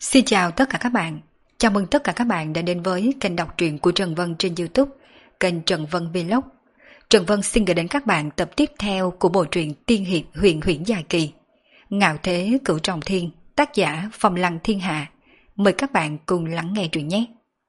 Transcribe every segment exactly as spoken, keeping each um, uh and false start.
Xin chào tất cả các bạn. Chào mừng tất cả các bạn đã đến với kênh đọc truyện của Trần Vân trên YouTube, kênh Trần Vân Vlog. Trần Vân xin gửi đến các bạn tập tiếp theo của bộ truyện tiên hiệp huyền huyễn dài kỳ Ngạo Thế Cửu Trọng Thiên, tác giả Phong Lăng Thiên Hạ. Mời các bạn cùng lắng nghe truyện nhé.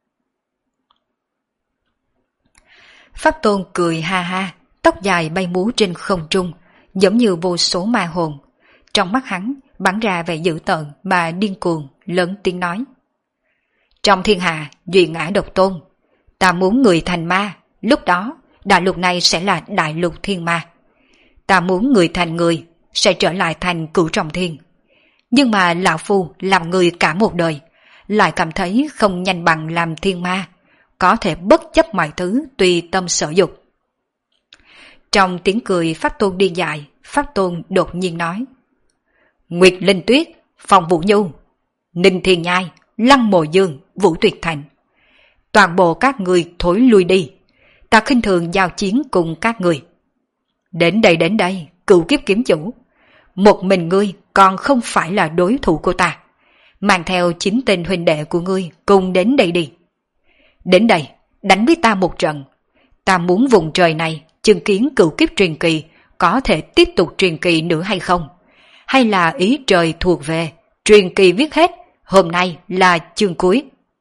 Pháp Tôn cười ha ha, tóc dài bay múa trên không trung, giống như vô số ma hồn. Trong mắt hắn bắn ra vẻ dữ tợn mà điên cuồng, lớn tiếng nói: trong thiên hạ duy ngã độc tôn, ta muốn người thành ma, lúc đó đại lục này sẽ là đại lục thiên ma. Ta muốn người thành người, sẽ trở lại thành Cửu Trọng Thiên. Nhưng mà lão phu làm người cả một đời, lại cảm thấy không nhanh bằng làm thiên ma, có thể bất chấp mọi thứ tùy tâm sở dục. Trong tiếng cười Pháp Tôn điên dại, Pháp Tôn đột nhiên nói: Nguyệt Linh Tuyết, Phong Vũ Nhu, Ninh Thiên Nhai, Lăng Mộ Dương, Vũ Tuyệt Thành, toàn bộ các người thối lui đi, ta khinh thường giao chiến cùng các người. Đến đây đến đây, Cửu Kiếp Kiếm Chủ, một mình ngươi còn không phải là đối thủ của ta, mang theo chín tên huynh đệ của ngươi cùng đến đây đi. Đến đây, đánh với ta một trận, ta muốn vùng trời này chứng kiến cửu kiếp truyền kỳ có thể tiếp tục truyền kỳ nữa hay không, hay là ý trời thuộc về, truyền kỳ viết hết, hôm nay là chương cuối.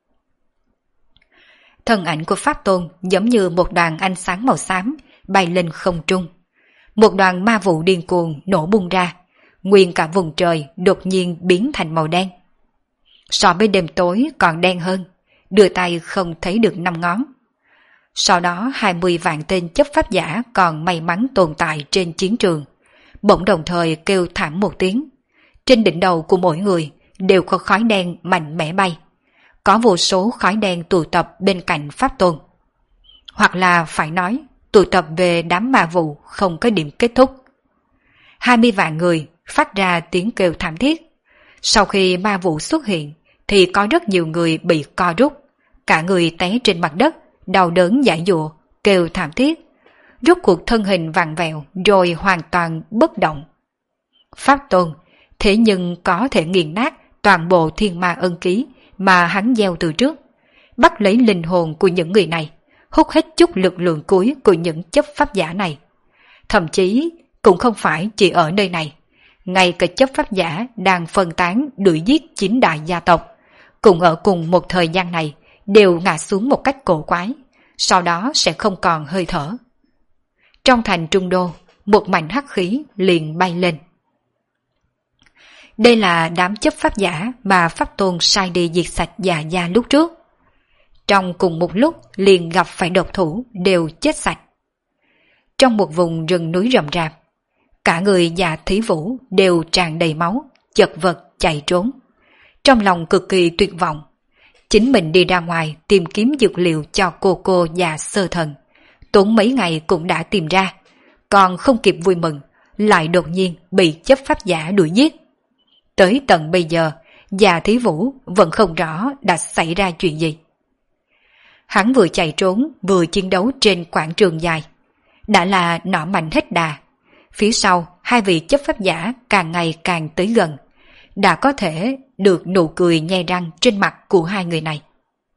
Thân ảnh của Pháp Tôn giống như một đoàn ánh sáng màu xám bay lên không trung. Một đoàn ma vụ điên cuồng nổ bung ra, nguyên cả vùng trời đột nhiên biến thành màu đen. So với đêm tối còn đen hơn, đưa tay không thấy được năm ngón. Sau đó hai mươi vạn tên chấp pháp giả còn may mắn tồn tại trên chiến trường, bỗng đồng thời kêu thảm một tiếng. Trên đỉnh đầu của mỗi người đều có khói đen mạnh mẽ bay. Có vô số khói đen tụ tập bên cạnh Pháp Tôn. Hoặc là phải nói, tụ tập về đám ma vụ không có điểm kết thúc. Hai mươi vạn người phát ra tiếng kêu thảm thiết. Sau khi ma vụ xuất hiện, thì có rất nhiều người bị co rút. Cả người té trên mặt đất, đau đớn giãy giụa, kêu thảm thiết. Rốt cuộc thân hình vặn vẹo rồi hoàn toàn bất động. Pháp Tôn thế nhưng có thể nghiền nát toàn bộ thiên ma ân ký mà hắn gieo từ trước, bắt lấy linh hồn của những người này, hút hết chút lực lượng cuối của những chấp pháp giả này. Thậm chí cũng không phải chỉ ở nơi này, ngay cả chấp pháp giả đang phân tán đuổi giết chín đại gia tộc, cùng ở cùng một thời gian này đều ngã xuống một cách cổ quái, sau đó sẽ không còn hơi thở. Trong thành Trung Đô, một mảnh hắc khí liền bay lên. Đây là đám chấp pháp giả mà Pháp Tôn sai đi diệt sạch Già Gia lúc trước. Trong cùng một lúc liền gặp phải độc thủ đều chết sạch. Trong một vùng rừng núi rậm rạp, cả người Dạ Thí Vũ đều tràn đầy máu, chật vật chạy trốn. Trong lòng cực kỳ tuyệt vọng, chính mình đi ra ngoài tìm kiếm dược liệu cho cô cô già sơ thần. Tốn mấy ngày cũng đã tìm ra, còn không kịp vui mừng, lại đột nhiên bị chấp pháp giả đuổi giết. Tới tận bây giờ, Già Thí Vũ vẫn không rõ đã xảy ra chuyện gì. Hắn vừa chạy trốn vừa chiến đấu trên quảng trường dài, đã là nỏ mạnh hết đà. Phía sau, hai vị chấp pháp giả càng ngày càng tới gần, đã có thể được nụ cười nhe răng trên mặt của hai người này.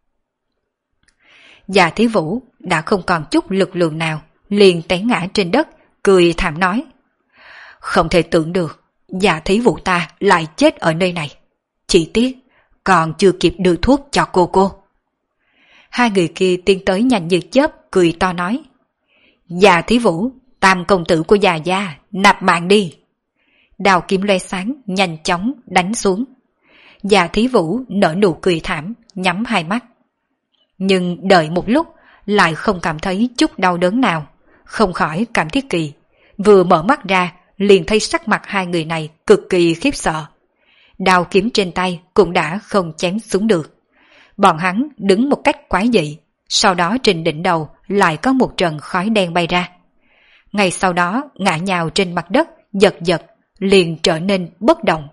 Già Thí Vũ đã không còn chút lực lượng nào, liền té ngã trên đất, cười thảm nói: không thể tưởng được, Già Thí Vũ ta lại chết ở nơi này. Chỉ tiếc, còn chưa kịp đưa thuốc cho cô cô. Hai người kia tiến tới nhanh như chớp, cười to nói: Già Thí Vũ, tam công tử của Già Gia, nạp mạng đi. Đào kiếm loe sáng, nhanh chóng đánh xuống. Già Thí Vũ nở nụ cười thảm, nhắm hai mắt. Nhưng đợi một lúc, lại không cảm thấy chút đau đớn nào, không khỏi cảm thấy kỳ. Vừa mở mắt ra, liền thấy sắc mặt hai người này cực kỳ khiếp sợ. Đao kiếm trên tay cũng đã không chém xuống được. Bọn hắn đứng một cách quái dị, sau đó trên đỉnh đầu lại có một trận khói đen bay ra. Ngay sau đó ngã nhào trên mặt đất, giật giật, liền trở nên bất động.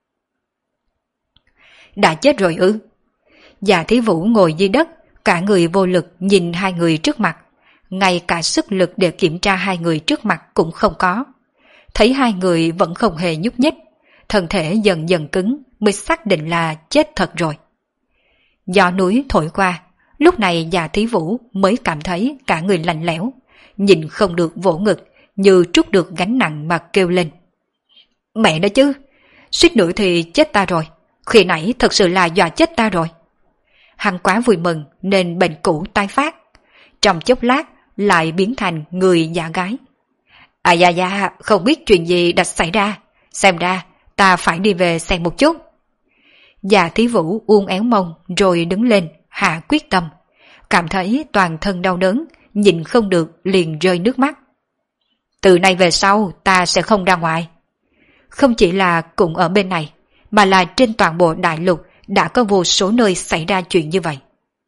Đã chết rồi ư? Già Thí Vũ ngồi dưới đất, cả người vô lực nhìn hai người trước mặt, ngay cả sức lực để kiểm tra hai người trước mặt cũng không có. Thấy hai người vẫn không hề nhúc nhích, thân thể dần dần cứng mới xác định là chết thật rồi. Gió núi thổi qua, lúc này Dạ Thí Vũ mới cảm thấy cả người lạnh lẽo, nhìn không được vỗ ngực, như trút được gánh nặng mà kêu lên. Mẹ đó chứ, suýt nữa thì chết ta rồi, khi nãy thật sự là dọa chết ta rồi. Hắn quá vui mừng nên bệnh cũ tái phát, trong chốc lát lại biến thành người giả gái. À dạ dạ, không biết chuyện gì đã xảy ra, xem ra ta phải đi về xem một chút. Dạ Thí Vũ uốn éo mông rồi đứng lên, hạ quyết tâm, cảm thấy toàn thân đau đớn, nhìn không được liền rơi nước mắt. Từ nay về sau ta sẽ không ra ngoài. Không chỉ là cũng ở bên này, mà là trên toàn bộ đại lục đã có vô số nơi xảy ra chuyện như vậy.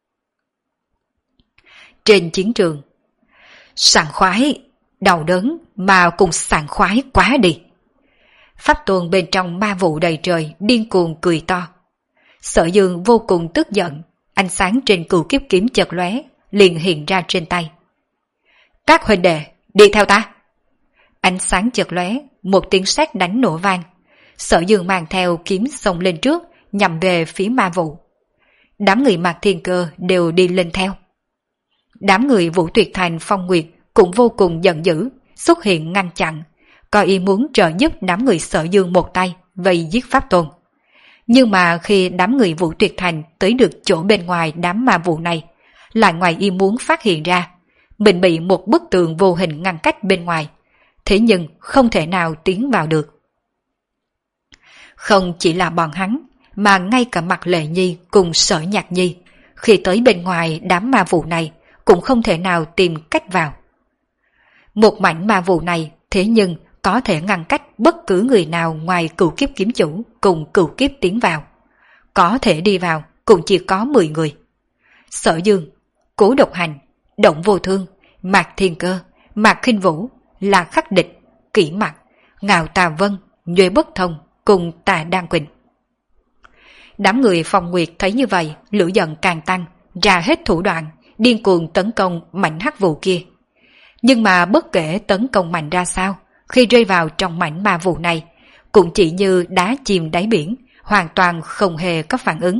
Trên chiến trường, sảng khoái, đau đớn mà cùng sảng khoái quá đi. Pháp Tôn bên trong ma vụ đầy trời điên cuồng cười to. Sở Dương vô cùng tức giận, ánh sáng trên cửu kiếp kiếm chợt lóe, liền hiện ra trên tay. Các huynh đệ, đi theo ta. Ánh sáng chợt lóe, một tiếng sét đánh nổ vang. Sở Dương mang theo kiếm xông lên trước, nhằm về phía ma vụ. Đám người Mạc Thiên Cơ đều đi lên theo. Đám người Vũ Tuyệt Thành Phong Nguyệt cũng vô cùng giận dữ, xuất hiện ngăn chặn, có ý muốn trợ giúp đám người Sở Dương một tay vây giết Pháp Tôn. Nhưng mà khi đám người Vũ Tuyệt Thành tới được chỗ bên ngoài đám ma vụ này, lại ngoài ý muốn phát hiện ra mình bị một bức tường vô hình ngăn cách bên ngoài, thế nhưng không thể nào tiến vào được. Không chỉ là bọn hắn, mà ngay cả Mạc Lệ Nhi cùng Sở Nhạc Nhi, khi tới bên ngoài đám ma vụ này cũng không thể nào tìm cách vào. Một mảnh ma vụ này thế nhưng có thể ngăn cách bất cứ người nào ngoài cửu kiếp kiếm chủ cùng cửu kiếp tiến vào. Có thể đi vào cũng chỉ có mười người. Sở Dương, Cố Độc Hành, Động Vô Thương, Mạc Thiên Cơ, Mạc Khinh Vũ, La Khắc Địch, Kỷ Mặc, Ngạo Tà Vân, Nhuệ Bất Thông cùng Tà Đan Quỳnh. Đám người Phong Nguyệt thấy như vậy, lửa giận càng tăng, ra hết thủ đoạn, điên cuồng tấn công mảnh hắc vụ kia. Nhưng mà bất kể tấn công mạnh ra sao, khi rơi vào trong mảnh ma vụ này, cũng chỉ như đá chìm đáy biển, hoàn toàn không hề có phản ứng.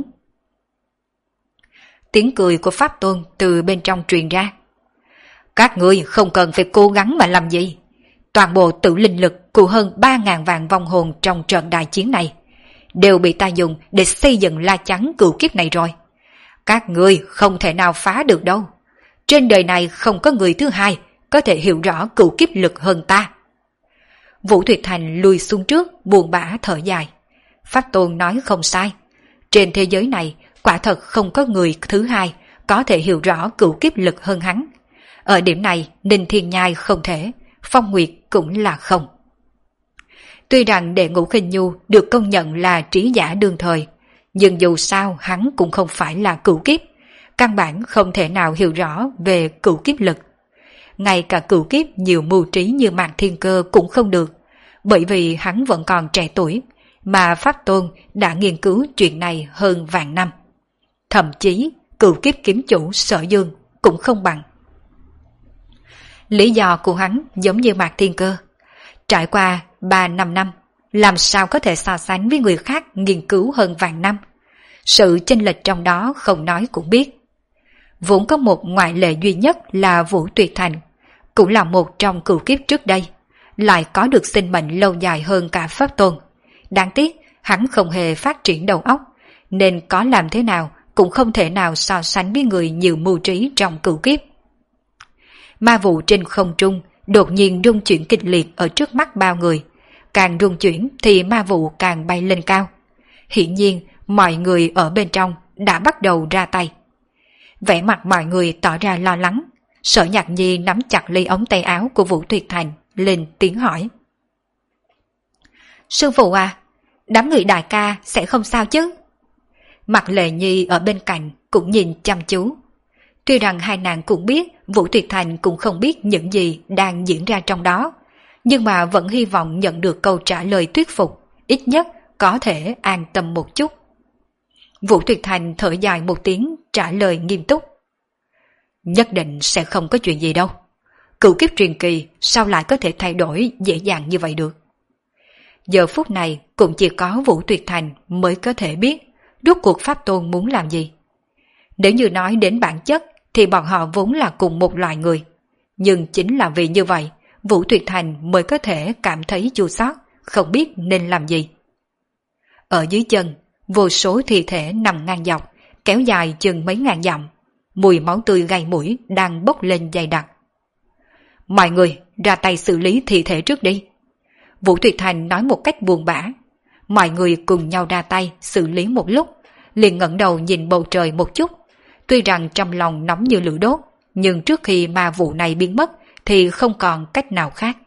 Tiếng cười của Pháp Tôn từ bên trong truyền ra. Các ngươi không cần phải cố gắng mà làm gì. Toàn bộ tử linh lực của hơn ba ngàn vạn vong hồn trong trận đại chiến này đều bị ta dùng để xây dựng la chắn cửu kiếp này rồi. Các ngươi không thể nào phá được đâu. Trên đời này không có người thứ hai có thể hiểu rõ cửu kiếp lực hơn ta. Vũ Tuyệt Thành lùi xuống trước, buồn bã thở dài. Pháp Tôn nói không sai. Trên thế giới này quả thật không có người thứ hai có thể hiểu rõ cửu kiếp lực hơn hắn. Ở điểm này Ninh Thiên Nhai không thể, Phong Nguyệt cũng là không. Tuy rằng Đệ Ngũ Khinh Nhu được công nhận là trí giả đương thời, nhưng dù sao hắn cũng không phải là cửu kiếp, căn bản không thể nào hiểu rõ về cửu kiếp lực. Ngay cả cửu kiếp nhiều mưu trí như Mạc Thiên Cơ cũng không được, bởi vì hắn vẫn còn trẻ tuổi, mà Pháp Tôn đã nghiên cứu chuyện này hơn vạn năm. Thậm chí cửu kiếp kiếm chủ Sở Dương cũng không bằng. Lý do của hắn giống như Mạc Thiên Cơ. Trải qua ba năm năm, làm sao có thể so sánh với người khác nghiên cứu hơn vạn năm. Sự chênh lệch trong đó không nói cũng biết. Vốn có một ngoại lệ duy nhất là Vũ Tuyệt Thành, cũng là một trong cửu kiếp trước đây, lại có được sinh mệnh lâu dài hơn cả Pháp Tôn. Đáng tiếc hắn không hề phát triển đầu óc, nên có làm thế nào cũng không thể nào so sánh với người nhiều mưu trí trong cửu kiếp. Ma vụ trên không trung đột nhiên rung chuyển kịch liệt ở trước mắt bao người, càng rung chuyển thì ma vụ càng bay lên cao. Hiển nhiên mọi người ở bên trong đã bắt đầu ra tay. Vẻ mặt mọi người tỏ ra lo lắng. Sở Nhạc Nhi nắm chặt ly ống tay áo của Vũ Tuyệt Thành, lên tiếng hỏi. Sư phụ à, đám người đại ca sẽ không sao chứ? Mạc Lệ Nhi ở bên cạnh cũng nhìn chăm chú. Tuy rằng hai nàng cũng biết Vũ Tuyệt Thành cũng không biết những gì đang diễn ra trong đó, nhưng mà vẫn hy vọng nhận được câu trả lời thuyết phục, ít nhất có thể an tâm một chút. Vũ Tuyệt Thành thở dài một tiếng, trả lời nghiêm túc. Nhất định sẽ không có chuyện gì đâu. Cửu kiếp truyền kỳ sao lại có thể thay đổi dễ dàng như vậy được? Giờ phút này cũng chỉ có Vũ Tuyệt Thành mới có thể biết rốt cuộc Pháp Tôn muốn làm gì. Nếu như nói đến bản chất thì bọn họ vốn là cùng một loài người. Nhưng chính là vì như vậy, Vũ Tuyệt Thành mới có thể cảm thấy chua xót, không biết nên làm gì. Ở dưới chân, vô số thi thể nằm ngang dọc, kéo dài chừng mấy ngàn dặm. Mùi máu tươi gây mũi đang bốc lên dày đặc. Mọi người ra tay xử lý thi thể trước đi. Vũ Tuyệt Thành nói một cách buồn bã. Mọi người cùng nhau ra tay xử lý một lúc, liền ngẩng đầu nhìn bầu trời một chút. Tuy rằng trong lòng nóng như lửa đốt, nhưng trước khi ma vụ này biến mất thì không còn cách nào khác.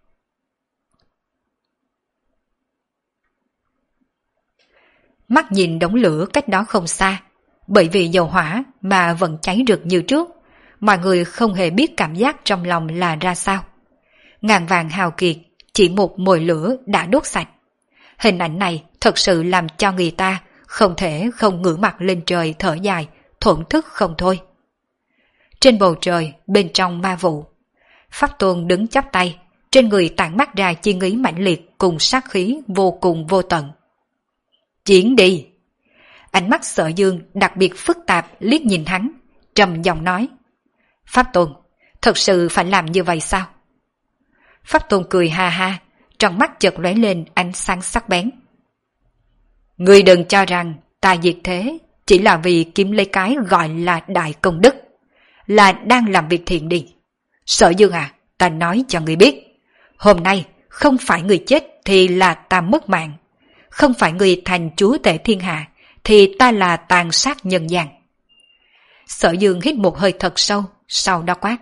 Mắt nhìn đống lửa cách đó không xa, bởi vì dầu hỏa mà vẫn cháy rực như trước, mọi người không hề biết cảm giác trong lòng là ra sao. Ngàn vàng hào kiệt, chỉ một mồi lửa đã đốt sạch. Hình ảnh này thật sự làm cho người ta không thể không ngửa mặt lên trời thở dài, thổn thức không thôi. Trên bầu trời, bên trong ma vụ, Pháp Tôn đứng chắp tay, trên người tản mắt ra chi ý mãnh liệt cùng sát khí vô cùng vô tận. Chiến đi! Ánh mắt Sở Dương đặc biệt phức tạp liếc nhìn hắn, trầm giọng nói. Pháp Tôn, thật sự phải làm như vậy sao? Pháp Tôn cười ha ha, trong mắt chợt lóe lên ánh sáng sắc bén. Ngươi đừng cho rằng ta diệt thế chỉ là vì kiếm lấy cái gọi là đại công đức, là đang làm việc thiện đi. Sở Dương à, ta nói cho ngươi biết, hôm nay không phải người chết thì là ta mất mạng, không phải người thành chúa tể thiên hạ thì ta là tàn sát nhân gian. Sở Dương hít một hơi thật sâu, sau đó quát.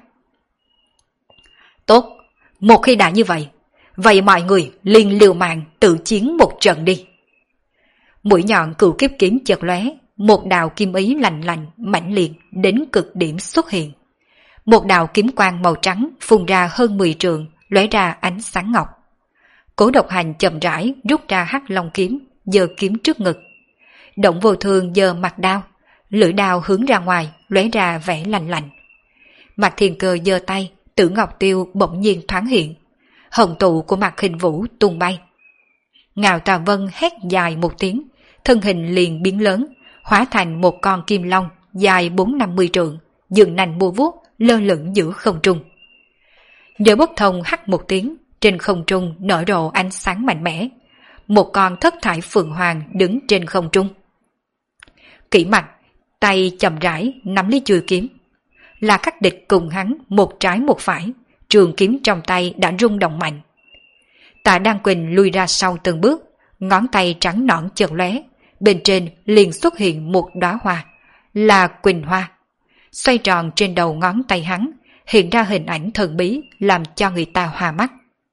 Tốt, một khi đã như vậy, vậy mọi người liền liều mạng tự chiến một trận đi. Mũi nhọn cửu kiếp kiếm chợt lóe, một đạo kim ý lạnh lạnh mãnh liệt đến cực điểm xuất hiện. Một đạo kiếm quang màu trắng phun ra hơn mười trượng, lóe ra ánh sáng ngọc. Cố Độc Hành chậm rãi rút ra hắc long kiếm, giơ kiếm trước ngực. Động Vô Thương giơ mặt đao, lưỡi đao hướng ra ngoài, lóe ra vẻ lạnh lạnh. Mạc Thiên Cơ giơ tay, Tử Ngọc Tiêu bỗng nhiên thoáng hiện. Hồng tụ của Mạc Khinh Vũ tung bay. Ngạo Tà Vân hét dài một tiếng, thân hình liền biến lớn, hóa thành một con kim long dài bốn năm mươi trượng, dựng nành bua vuốt lơ lửng giữa không trung. Nhớ Bất Thông hắt một tiếng, trên không trung nở rộ ánh sáng mạnh mẽ. Một con thất thải phượng hoàng đứng trên không trung. Kỷ Mặc tay chậm rãi nắm lấy chuôi kiếm. Là Khắc Địch cùng hắn một trái một phải, trường kiếm trong tay đã rung động mạnh. Tạ Đan Quỳnh lui ra sau từng bước, ngón tay trắng nõn chợt lóe, bên trên liền xuất hiện một đóa hoa, là Quỳnh Hoa. Xoay tròn trên đầu ngón tay hắn, hiện ra hình ảnh thần bí làm cho người ta hoa mắt.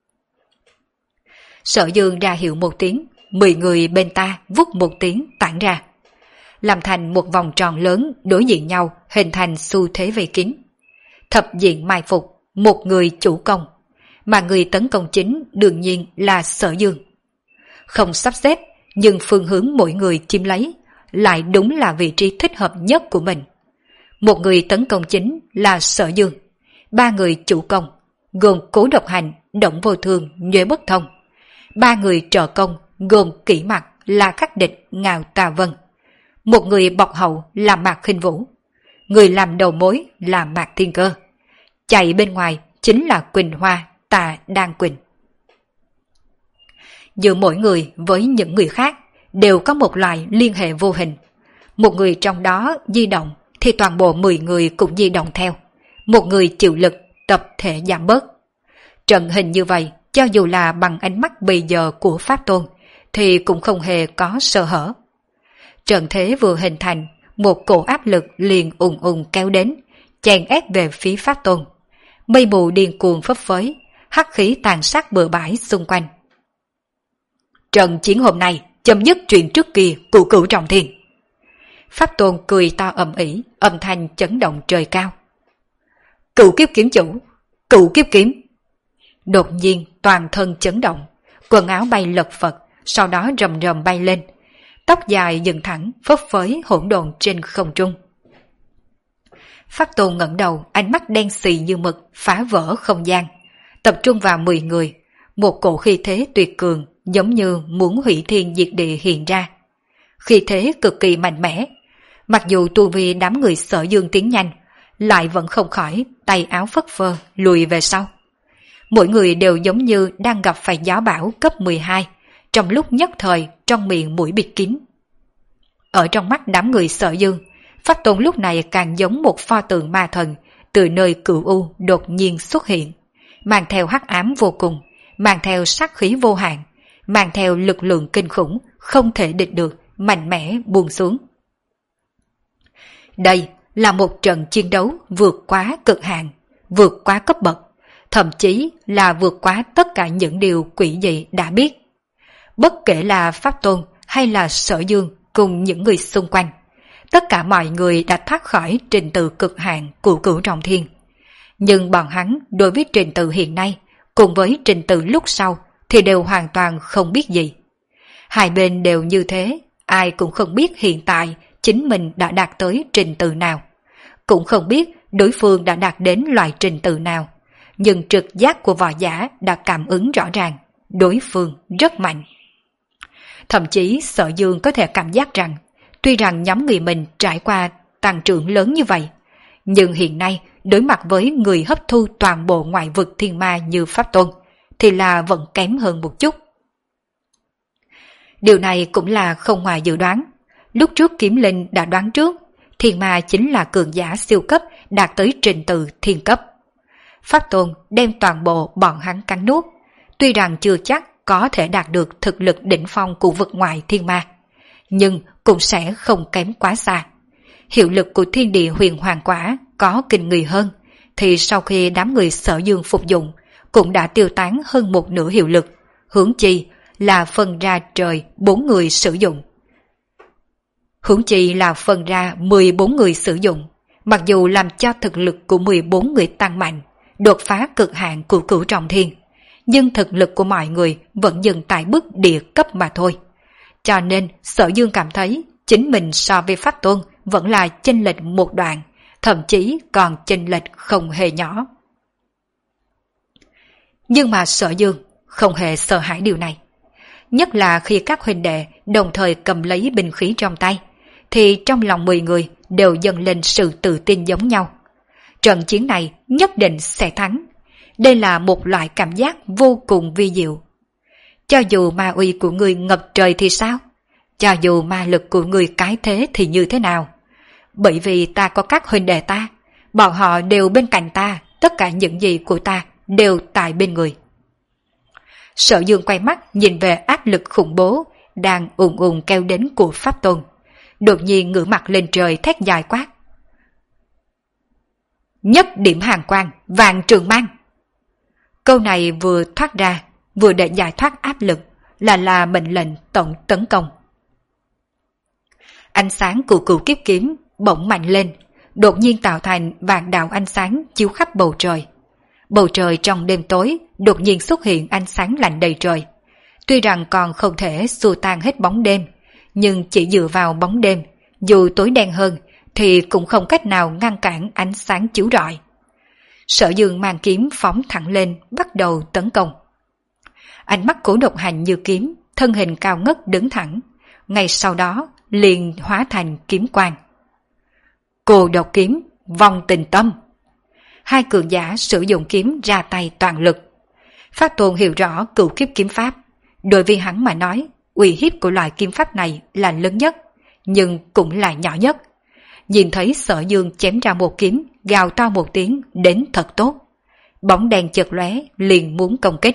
Sở Dương ra hiệu một tiếng, mười người bên ta vút một tiếng tản ra, làm thành một vòng tròn lớn đối diện nhau, hình thành xu thế vây kín. Thập diện mai phục, một người chủ công, mà người tấn công chính đương nhiên là Sở Dương. Không sắp xếp, nhưng phương hướng mỗi người chiếm lấy lại đúng là vị trí thích hợp nhất của mình. Một người tấn công chính là Sở Dương, ba người chủ công gồm Cố Độc Hành, Động Vô Thương, Nhuệ Bất Thông, ba người trợ công gồm Kỷ Mặc, là Khắc Địch, Ngạo Tà Vân, một người bọc hậu là Mạc Khinh Vũ, người làm đầu mối là Mạc Thiên Cơ, chạy bên ngoài chính là Quỳnh Hoa, Tạ Đan Quỳnh. Giữa mỗi người với những người khác đều có một loại liên hệ vô hình. Một người trong đó di động thì toàn bộ mười người cũng di động theo. Một người chịu lực, tập thể giảm bớt. Trận hình như vậy, cho dù là bằng ánh mắt bây giờ của Pháp Tôn, thì cũng không hề có sơ hở. Trận thế vừa hình thành, một cổ áp lực liền ùn ùn kéo đến, chèn ép về phía Pháp Tôn. Mây mù điên cuồng phấp phới, hắc khí tàn sát bừa bãi xung quanh. Trận chiến hôm nay chấm dứt chuyện trước kia cửu cửu trọng thiên. Pháp Tôn cười to ầm ĩ, âm thanh chấn động trời cao. Cửu kiếp kiếm chủ, cửu kiếp kiếm. Đột nhiên toàn thân chấn động, quần áo bay lật phật, sau đó rầm rầm bay lên. Tóc dài dựng thẳng, phấp phới hỗn độn trên không trung. Pháp Tôn ngẩng đầu, ánh mắt đen xì như mực, phá vỡ không gian, tập trung vào mười người. một cổ khí thế tuyệt cường giống như muốn hủy thiên diệt địa hiện ra. Khí thế cực kỳ mạnh mẽ, mặc dù tu vi đám người Sở Dương tiến nhanh, lại vẫn không khỏi tay áo phất phơ lùi về sau. Mỗi người đều giống như đang gặp phải gió bão cấp mười hai, trong lúc nhất thời trong miệng mũi bịt kín. Ở trong mắt đám người Sở Dương, Pháp Tôn lúc này càng giống một pho tượng ma thần từ nơi cửu u đột nhiên xuất hiện, mang theo hắc ám vô cùng, mang theo sát khí vô hạn, mang theo lực lượng kinh khủng không thể địch được, mạnh mẽ buông xuống. Đây là một trận chiến đấu vượt quá cực hạn, vượt quá cấp bậc, thậm chí là vượt quá tất cả những điều quỷ dị đã biết. Bất kể là Pháp Tôn hay là Sở Dương cùng những người xung quanh, tất cả mọi người đã thoát khỏi trình tự cực hạn của Cửu Trọng Thiên. Nhưng bọn hắn đối với trình tự hiện nay cùng với trình tự lúc sau thì đều hoàn toàn không biết gì. Hai bên đều như thế, ai cũng không biết hiện tại chính mình đã đạt tới trình tự nào, cũng không biết đối phương đã đạt đến loại trình tự nào. Nhưng trực giác của võ giả đã cảm ứng rõ ràng, đối phương rất mạnh. Thậm chí Sở Dương có thể cảm giác rằng, tuy rằng nhóm người mình trải qua tăng trưởng lớn như vậy, nhưng hiện nay đối mặt với người hấp thu toàn bộ ngoại vực thiên ma như Pháp Tôn, thì là vẫn kém hơn một chút. Điều này cũng là không ngoài dự đoán. Lúc trước Kiếm Linh đã đoán trước, thiên ma chính là cường giả siêu cấp đạt tới trình tự thiên cấp. Pháp Tôn đem toàn bộ bọn hắn cắn nuốt, tuy rằng chưa chắc có thể đạt được thực lực đỉnh phong của vực ngoại thiên ma, nhưng cũng sẽ không kém quá xa. Hiệu lực của thiên địa huyền hoàng quả có kinh người hơn, thì sau khi đám người Sở Dương phục dụng, cũng đã tiêu tán hơn một nửa hiệu lực, huống chi là phân ra trời bốn người sử dụng. Huống chi là phân ra mười bốn người sử dụng, mặc dù làm cho thực lực của mười bốn người tăng mạnh, đột phá cực hạn của Cửu Trọng Thiên, nhưng thực lực của mọi người vẫn dừng tại mức địa cấp mà thôi. Cho nên Sở Dương cảm thấy chính mình so với Pháp Tôn vẫn là chênh lệch một đoạn, thậm chí còn chênh lệch không hề nhỏ. Nhưng mà Sở Dương không hề sợ hãi điều này. Nhất là khi các huynh đệ đồng thời cầm lấy binh khí trong tay, thì trong lòng mười người đều dâng lên sự tự tin giống nhau. Trận chiến này nhất định sẽ thắng. Đây là một loại cảm giác vô cùng vi diệu. Cho dù ma uy của người ngập trời thì sao? Cho dù ma lực của người cái thế thì như thế nào? Bởi vì ta có các huynh đệ ta, bọn họ đều bên cạnh ta, tất cả những gì của ta đều tại bên người. Sở Dương quay mắt nhìn về áp lực khủng bố đang ùn ùn kéo đến của Pháp Tôn, đột nhiên ngửa mặt lên trời thét dài quát: nhất điểm hàn quang, vạn trường mang. Câu này vừa thoát ra, vừa để giải thoát áp lực, là là mệnh lệnh tổng tấn công. Ánh sáng của cửu kiếp kiếm bỗng mạnh lên, đột nhiên tạo thành vạn đạo ánh sáng chiếu khắp bầu trời. Bầu trời trong đêm tối đột nhiên xuất hiện ánh sáng lạnh đầy trời. Tuy rằng còn không thể xua tan hết bóng đêm, nhưng chỉ dựa vào bóng đêm, dù tối đen hơn, thì cũng không cách nào ngăn cản ánh sáng chiếu rọi. Sở Dương mang kiếm phóng thẳng lên, bắt đầu tấn công. Ánh mắt Cố Độc Hành như kiếm, thân hình cao ngất đứng thẳng, ngay sau đó liền hóa thành kiếm quang. Cô độc kiếm, vong tình tâm. Hai cường giả sử dụng kiếm ra tay toàn lực. Pháp Tôn hiểu rõ cửu kiếp kiếm pháp, đối với hắn mà nói, uy hiếp của loại kiếm pháp này là lớn nhất, nhưng cũng là nhỏ nhất. Nhìn thấy Sở Dương chém ra một kiếm, gào to một tiếng đến thật tốt. Bóng đèn chợt lóe liền muốn công kích.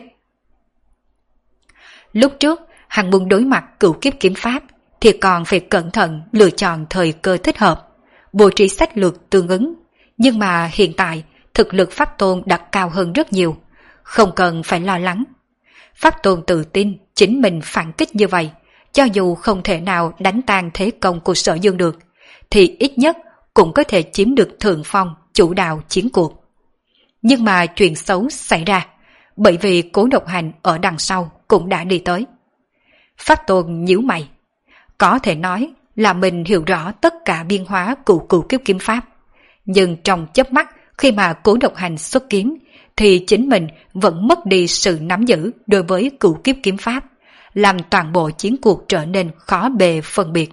Lúc trước, hắn muốn đối mặt cửu kiếp kiếm pháp, thì còn phải cẩn thận lựa chọn thời cơ thích hợp, bố trí sách lược tương ứng. Nhưng mà hiện tại, thực lực Pháp Tôn đặt cao hơn rất nhiều, không cần phải lo lắng. Pháp Tôn tự tin chính mình phản kích như vậy, cho dù không thể nào đánh tan thế công của Sở Dương được, thì ít nhất cũng có thể chiếm được thượng phong, chủ đạo chiến cuộc. Nhưng mà chuyện xấu xảy ra, bởi vì Cố Độc Hành ở đằng sau cũng đã đi tới. Pháp Tôn nhíu mày, có thể nói là mình hiểu rõ tất cả biên hóa của cửu kiếp kiếm pháp, nhưng trong chớp mắt khi mà Cố Độc Hành xuất kiếm, thì chính mình vẫn mất đi sự nắm giữ đối với cửu kiếp kiếm pháp, làm toàn bộ chiến cuộc trở nên khó bề phân biệt.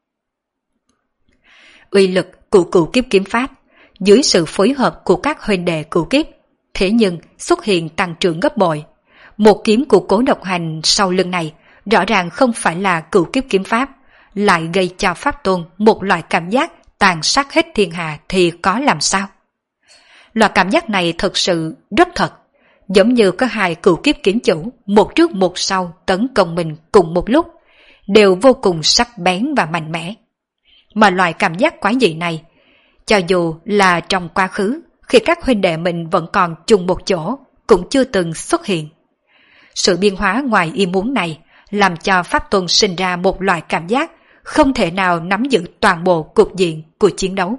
Uy lực của cửu kiếp kiếm pháp dưới sự phối hợp của các huynh đệ cửu kiếp, thế nhưng xuất hiện tăng trưởng gấp bội. Một kiếm của Cố Độc Hành sau lưng này rõ ràng không phải là cửu kiếp kiếm pháp, lại gây cho Pháp Tôn một loại cảm giác tàn sát hết thiên hạ thì có làm sao? Loại cảm giác này thật sự rất thật, giống như có hai cửu kiếp kiếm chủ một trước một sau tấn công mình cùng một lúc, đều vô cùng sắc bén và mạnh mẽ. Mà loại cảm giác quái dị này, cho dù là trong quá khứ, khi các huynh đệ mình vẫn còn chung một chỗ, cũng chưa từng xuất hiện. Sự biến hóa ngoài ý muốn này làm cho Pháp Tôn sinh ra một loại cảm giác không thể nào nắm giữ toàn bộ cục diện của chiến đấu.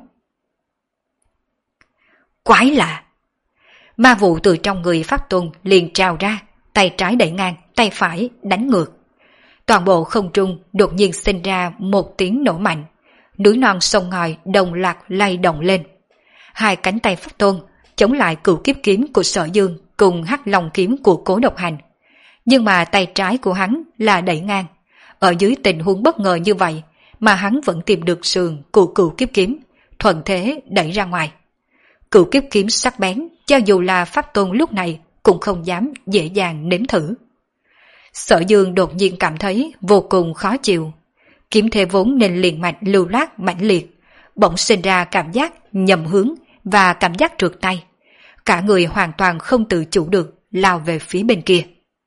Quái lạ! Ma vụ từ trong người Pháp Tôn liền trào ra, tay trái đẩy ngang, tay phải đánh ngược. Toàn bộ không trung đột nhiên sinh ra một tiếng nổ mạnh, núi non sông ngòi đồng loạt lay động lên. Hai cánh tay Pháp Tôn chống lại cửu kiếp kiếm của Sở Dương cùng hắc long kiếm của Cố Độc Hành. Nhưng mà tay trái của hắn là đẩy ngang. Ở dưới tình huống bất ngờ như vậy mà hắn vẫn tìm được sườn của cửu kiếp kiếm, thuận thế đẩy ra ngoài. Cửu kiếp kiếm sắc bén, cho dù là Pháp Tôn lúc này cũng không dám dễ dàng nếm thử. Sở Dương đột nhiên cảm thấy vô cùng khó chịu. Kiếm thế vốn nên liền mạch lưu loát mãnh liệt, bỗng sinh ra cảm giác nhầm hướng và cảm giác trượt tay. Cả người hoàn toàn không tự chủ được lao về phía bên kia.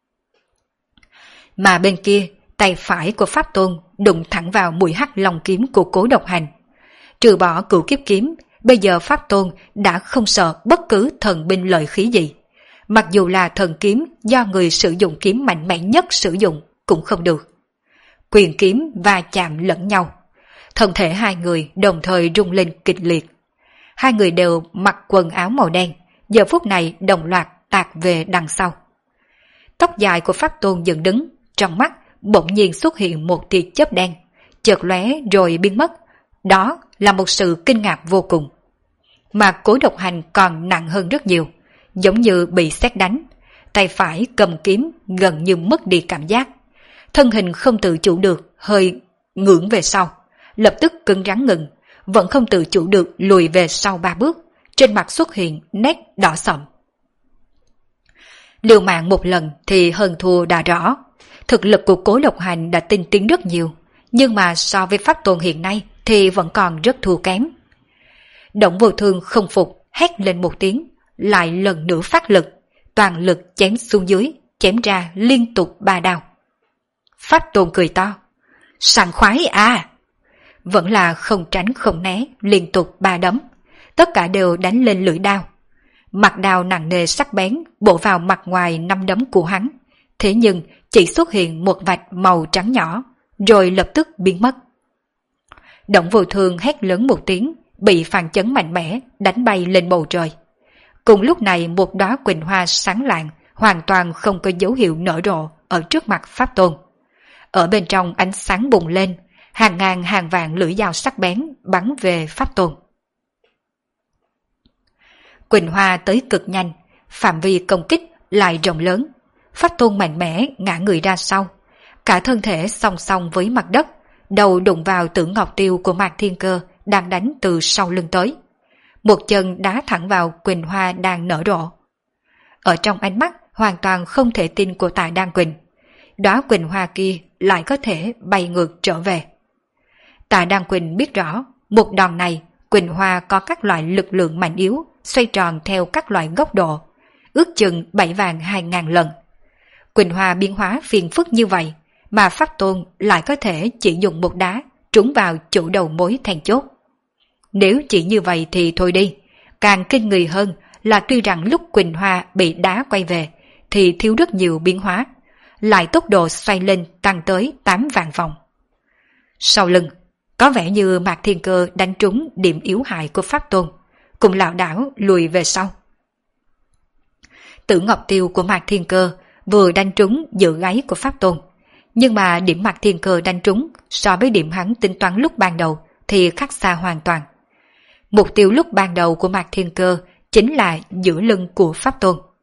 Mà bên kia, tay phải của Pháp Tôn đụng thẳng vào mũi hắc long kiếm của Cố Độc Hành. Trừ bỏ cửu kiếp kiếm, bây giờ Pháp Tôn đã không sợ bất cứ thần binh lợi khí gì. Mặc dù là thần kiếm do người sử dụng kiếm mạnh mẽ nhất sử dụng cũng không được. Quyền kiếm va chạm lẫn nhau. Thân thể hai người đồng thời rung lên kịch liệt. Hai người đều mặc quần áo màu đen, giờ phút này đồng loạt tạt về đằng sau. Tóc dài của Pháp Tôn dựng đứng, trong mắt bỗng nhiên xuất hiện một tia chớp đen, chợt lóe rồi biến mất. Đó là một sự kinh ngạc vô cùng. Mà Cố Độc Hành còn nặng hơn rất nhiều, giống như bị sét đánh. Tay phải cầm kiếm gần như mất đi cảm giác. Thân hình không tự chủ được, hơi ngưỡng về sau, lập tức cứng rắn ngừng, vẫn không tự chủ được lùi về sau ba bước, trên mặt xuất hiện nét đỏ sậm. Liều mạng một lần thì hơn thua đã rõ. Thực lực của Cố Độc Hành đã tinh tiến rất nhiều, nhưng mà so với Pháp Tôn hiện nay thì vẫn còn rất thua kém. Động Vô Thương không phục, hét lên một tiếng, lại lần nữa phát lực, toàn lực chém xuống dưới, chém ra liên tục ba đao. Pháp Tôn cười to, sảng khoái à! Vẫn là không tránh không né, liên tục ba đấm, tất cả đều đánh lên lưỡi đao. Mặt đao nặng nề sắc bén bổ vào mặt ngoài năm đấm của hắn, thế nhưng chỉ xuất hiện một vạch màu trắng nhỏ, rồi lập tức biến mất. Động Vô Thương hét lớn một tiếng, bị phản chấn mạnh mẽ đánh bay lên bầu trời. Cùng lúc này một đóa quỳnh hoa sáng lạng hoàn toàn không có dấu hiệu nở rộ ở trước mặt Pháp Tôn. Ở bên trong ánh sáng bùng lên, hàng ngàn hàng vạn lưỡi dao sắc bén bắn về Pháp Tôn. Quỳnh hoa tới cực nhanh, phạm vi công kích lại rộng lớn. Pháp Tôn mạnh mẽ ngã người ra sau, cả thân thể song song với mặt đất, đầu đụng vào Tử Ngọc Tiêu của Mạc Thiên Cơ đang đánh từ sau lưng tới. Một chân đá thẳng vào quỳnh hoa đang nở rộ. Ở trong ánh mắt hoàn toàn không thể tin của Tạ Đan Quỳnh, đóa quỳnh hoa kia lại có thể bay ngược trở về. Tạ Đan Quỳnh biết rõ, một đòn này quỳnh hoa có các loại lực lượng mạnh yếu, xoay tròn theo các loại góc độ, ước chừng bảy vạn hai ngàn lần. Quỳnh hoa biến hóa phiền phức như vậy, mà Pháp Tôn lại có thể chỉ dùng một đá trúng vào chỗ đầu mối then chốt. Nếu chỉ như vậy thì thôi đi, càng kinh người hơn là tuy rằng lúc quỳnh hoa bị đá quay về thì thiếu rất nhiều biến hóa, lại tốc độ xoay lên tăng tới tám vạn vòng. Sau lưng, có vẻ như Mạc Thiên Cơ đánh trúng điểm yếu hại của Pháp Tôn, cùng lảo đảo lùi về sau. Tử Ngọc Tiêu của Mạc Thiên Cơ vừa đánh trúng giữa gáy của Pháp Tôn, nhưng mà điểm Mạc Thiên Cơ đánh trúng so với điểm hắn tính toán lúc ban đầu thì khác xa hoàn toàn. Mục tiêu lúc ban đầu của Mạc Thiên Cơ chính là giữa lưng của Pháp Tôn.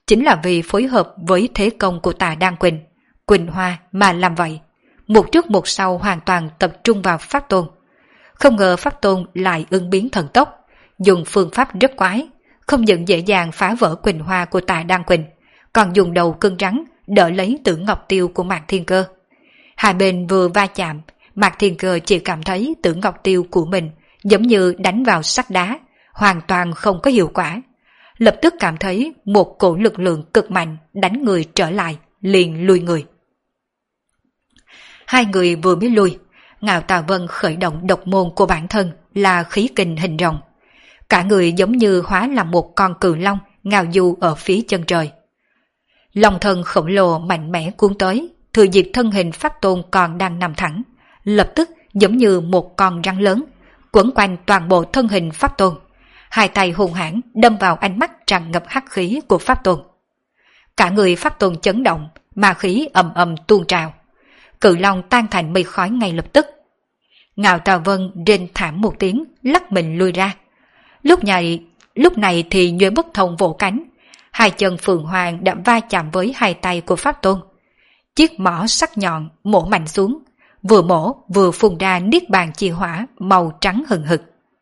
chính là vì phối hợp với thế công của Tà Đan Quỳnh, Quỳnh Hoa mà làm vậy. Một trước một sau hoàn toàn tập trung vào Pháp Tôn. Không ngờ Pháp Tôn lại ứng biến thần tốc, dùng phương pháp rất quái, không những dễ dàng phá vỡ Quỳnh Hoa của Tà Đan Quỳnh, còn dùng đầu cưng rắn đỡ lấy Tử Ngọc Tiêu của Mạc Thiên Cơ. Hai bên vừa va chạm, Mạc Thiên Cơ chỉ cảm thấy Tử Ngọc Tiêu của mình giống như đánh vào sắt đá, hoàn toàn không có hiệu quả. Lập tức cảm thấy một cổ lực lượng cực mạnh đánh người trở lại, liền lùi người. Hai người vừa mới lùi, Ngạo Tà Vân khởi động độc môn của bản thân là khí kình hình rồng. Cả người giống như hóa làm một con cự long ngao du ở phía chân trời. Long thân khổng lồ mạnh mẽ cuốn tới, thừa dịp thân hình Pháp Tôn còn đang nằm thẳng, lập tức giống như một con rắn lớn, quấn quanh toàn bộ thân hình Pháp Tôn. Hai tay hung hãn đâm vào ánh mắt tràn ngập hắc khí của Pháp Tôn. Cả người Pháp Tôn chấn động, ma khí ầm ầm tuôn trào. Cự long tan thành mây khói ngay lập tức. Ngạo Tà Vân rên thảm một tiếng, lắc mình lui ra. Lúc này, lúc này thì Nhuế Bất Thông vỗ cánh, hai chân Phượng Hoàng đã va chạm với hai tay của Pháp Tôn. Chiếc mỏ sắc nhọn mổ mạnh xuống, vừa mổ vừa phun ra niết bàn chi hỏa màu trắng hừng hực.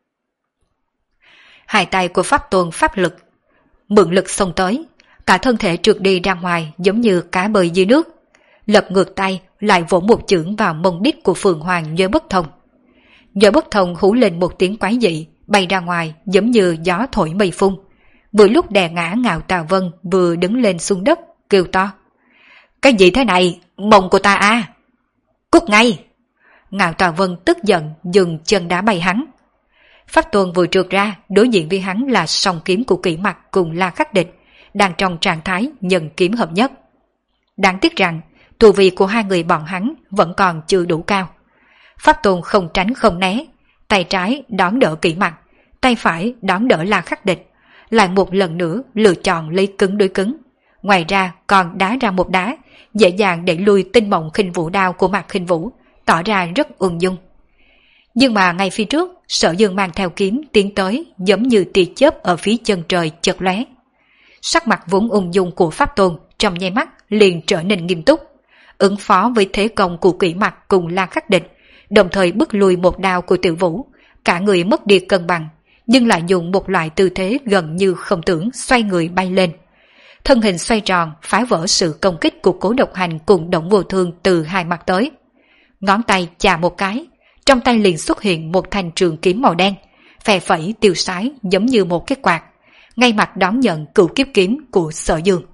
Hai tay của Pháp Tôn pháp lực, mượn lực xông tới, cả thân thể trượt đi ra ngoài giống như cá bơi dưới nước. Lật ngược tay lại vỗ một chưởng vào mông đít của Phượng Hoàng Nhuế Bất Thông. Nhuế Bất Thông hú lên một tiếng quái dị, bay ra ngoài giống như gió thổi mây phun. Vừa lúc đè ngã Ngạo Tà Vân vừa đứng lên xuống đất, kêu to: "Cái gì thế này, mông của ta à? Cút ngay!" Ngạo Tà Vân tức giận dừng chân đá bay hắn. Pháp Tôn vừa trượt ra, đối diện với hắn là song kiếm của Kỷ Mặc cùng La Khắc Địch, đang trong trạng thái nhân kiếm hợp nhất. Đáng tiếc rằng tu vi của hai người bọn hắn vẫn còn chưa đủ cao. Pháp Tôn không tránh không né, tay trái đón đỡ Kỷ Mặc, tay phải đón đỡ La Khắc Địch, lại một lần nữa lựa chọn lấy cứng đối cứng. Ngoài ra còn đá ra một đá, dễ dàng đẩy lui tinh mộng khinh vũ đao của Mạc Khinh Vũ, tỏ ra rất ung dung. Nhưng mà ngay phía trước, Sở Dương mang theo kiếm tiến tới giống như tia chớp ở phía chân trời chợt lóe. Sắc mặt vốn ung dung của Pháp Tôn trong nháy mắt liền trở nên nghiêm túc, ứng phó với thế công của Kỷ Mặc cùng La Khắc Địch, đồng thời bức lùi một đao của Tiểu Vũ, cả người mất đi cân bằng, nhưng lại dùng một loại tư thế gần như không tưởng xoay người bay lên. Thân hình xoay tròn phá vỡ sự công kích của Cố Độc Hành cùng Đổng Vô Thương từ hai mặt tới. Ngón tay chà một cái, trong tay liền xuất hiện một thanh trường kiếm màu đen, phè phẩy tiêu sái giống như một cái quạt, ngay mặt đón nhận cửu kiếp kiếm của Sở Dương.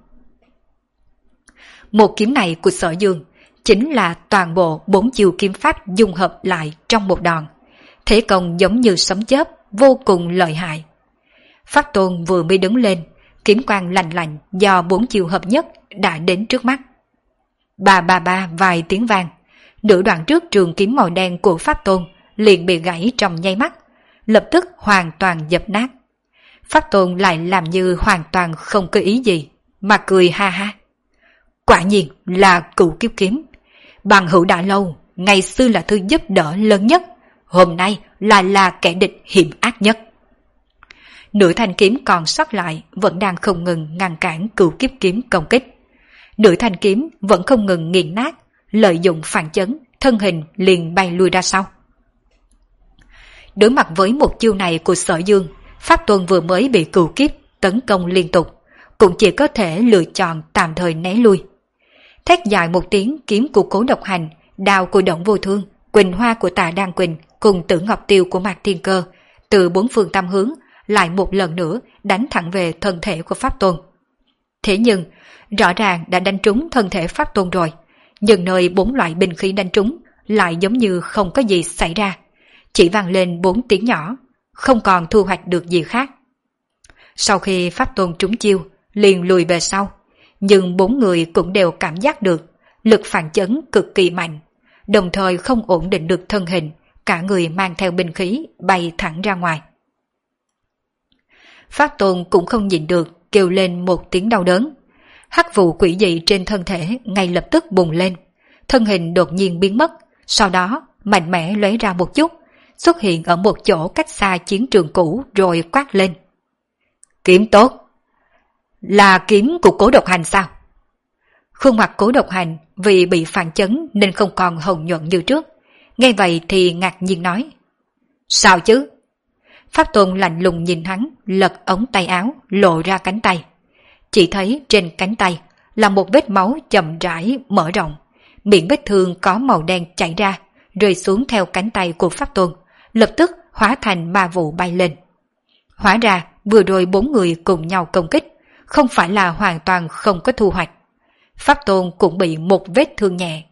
Một kiếm này của Sở Dương chính là toàn bộ bốn chiêu kiếm pháp dung hợp lại trong một đòn, thế công giống như sấm chớp, vô cùng lợi hại. Pháp Tôn vừa mới đứng lên, kiếm quang lạnh lạnh do bốn chiêu hợp nhất đã đến trước mắt. Ba ba ba vài tiếng vang, nửa đoạn trước trường kiếm màu đen của Pháp Tôn liền bị gãy trong nháy mắt, lập tức hoàn toàn dập nát. Pháp Tôn lại làm như hoàn toàn không có ý gì, mà cười ha ha. Quả nhiên là cửu kiếp kiếm. Bằng hữu đã lâu, ngày xưa là thứ giúp đỡ lớn nhất, hôm nay là là kẻ địch hiểm ác nhất. Nửa thanh kiếm còn sót lại vẫn đang không ngừng ngăn cản cửu kiếp kiếm công kích. Nửa thanh kiếm vẫn không ngừng nghiền nát, lợi dụng phản chấn, thân hình liền bay lui ra sau. Đối mặt với một chiêu này của Sở Dương, Pháp Tôn vừa mới bị cửu kiếp tấn công liên tục, cũng chỉ có thể lựa chọn tạm thời né lui. Thét dài một tiếng, kiếm của Cố Độc Hành, đao của Đổng Vô Thương, Quỳnh Hoa của Tà Đan Quỳnh cùng Tử Ngọc Tiêu của Mạc Thiên Cơ từ bốn phương tám hướng lại một lần nữa đánh thẳng về thân thể của Pháp Tôn. Thế nhưng rõ ràng đã đánh trúng thân thể Pháp Tôn rồi, nhưng nơi bốn loại binh khí đánh trúng lại giống như không có gì xảy ra, chỉ vang lên bốn tiếng nhỏ, không còn thu hoạch được gì khác. Sau khi Pháp Tôn trúng chiêu, liền lùi về sau, nhưng bốn người cũng đều cảm giác được lực phản chấn cực kỳ mạnh, đồng thời không ổn định được thân hình, cả người mang theo binh khí bay thẳng ra ngoài. Pháp Tôn cũng không nhịn được, kêu lên một tiếng đau đớn. Hắc vụ quỷ dị trên thân thể ngay lập tức bùng lên, thân hình đột nhiên biến mất, sau đó mạnh mẽ lóe ra một chút, xuất hiện ở một chỗ cách xa chiến trường cũ rồi quát lên. Kiếm tốt! Là kiếm của Cố Độc Hành sao? Khuôn mặt Cố Độc Hành vì bị phản chấn nên không còn hồng nhuận như trước. Nghe vậy thì ngạc nhiên nói. Sao chứ? Pháp Tôn lạnh lùng nhìn hắn, lật ống tay áo, lộ ra cánh tay. Chỉ thấy trên cánh tay là một vết máu chậm rãi mở rộng. Miệng vết thương có màu đen chảy ra, rơi xuống theo cánh tay của Pháp Tôn, lập tức hóa thành ma vụ bay lên. Hóa ra vừa rồi bốn người cùng nhau công kích, không phải là hoàn toàn không có thu hoạch. Pháp Tôn cũng bị một vết thương nhẹ.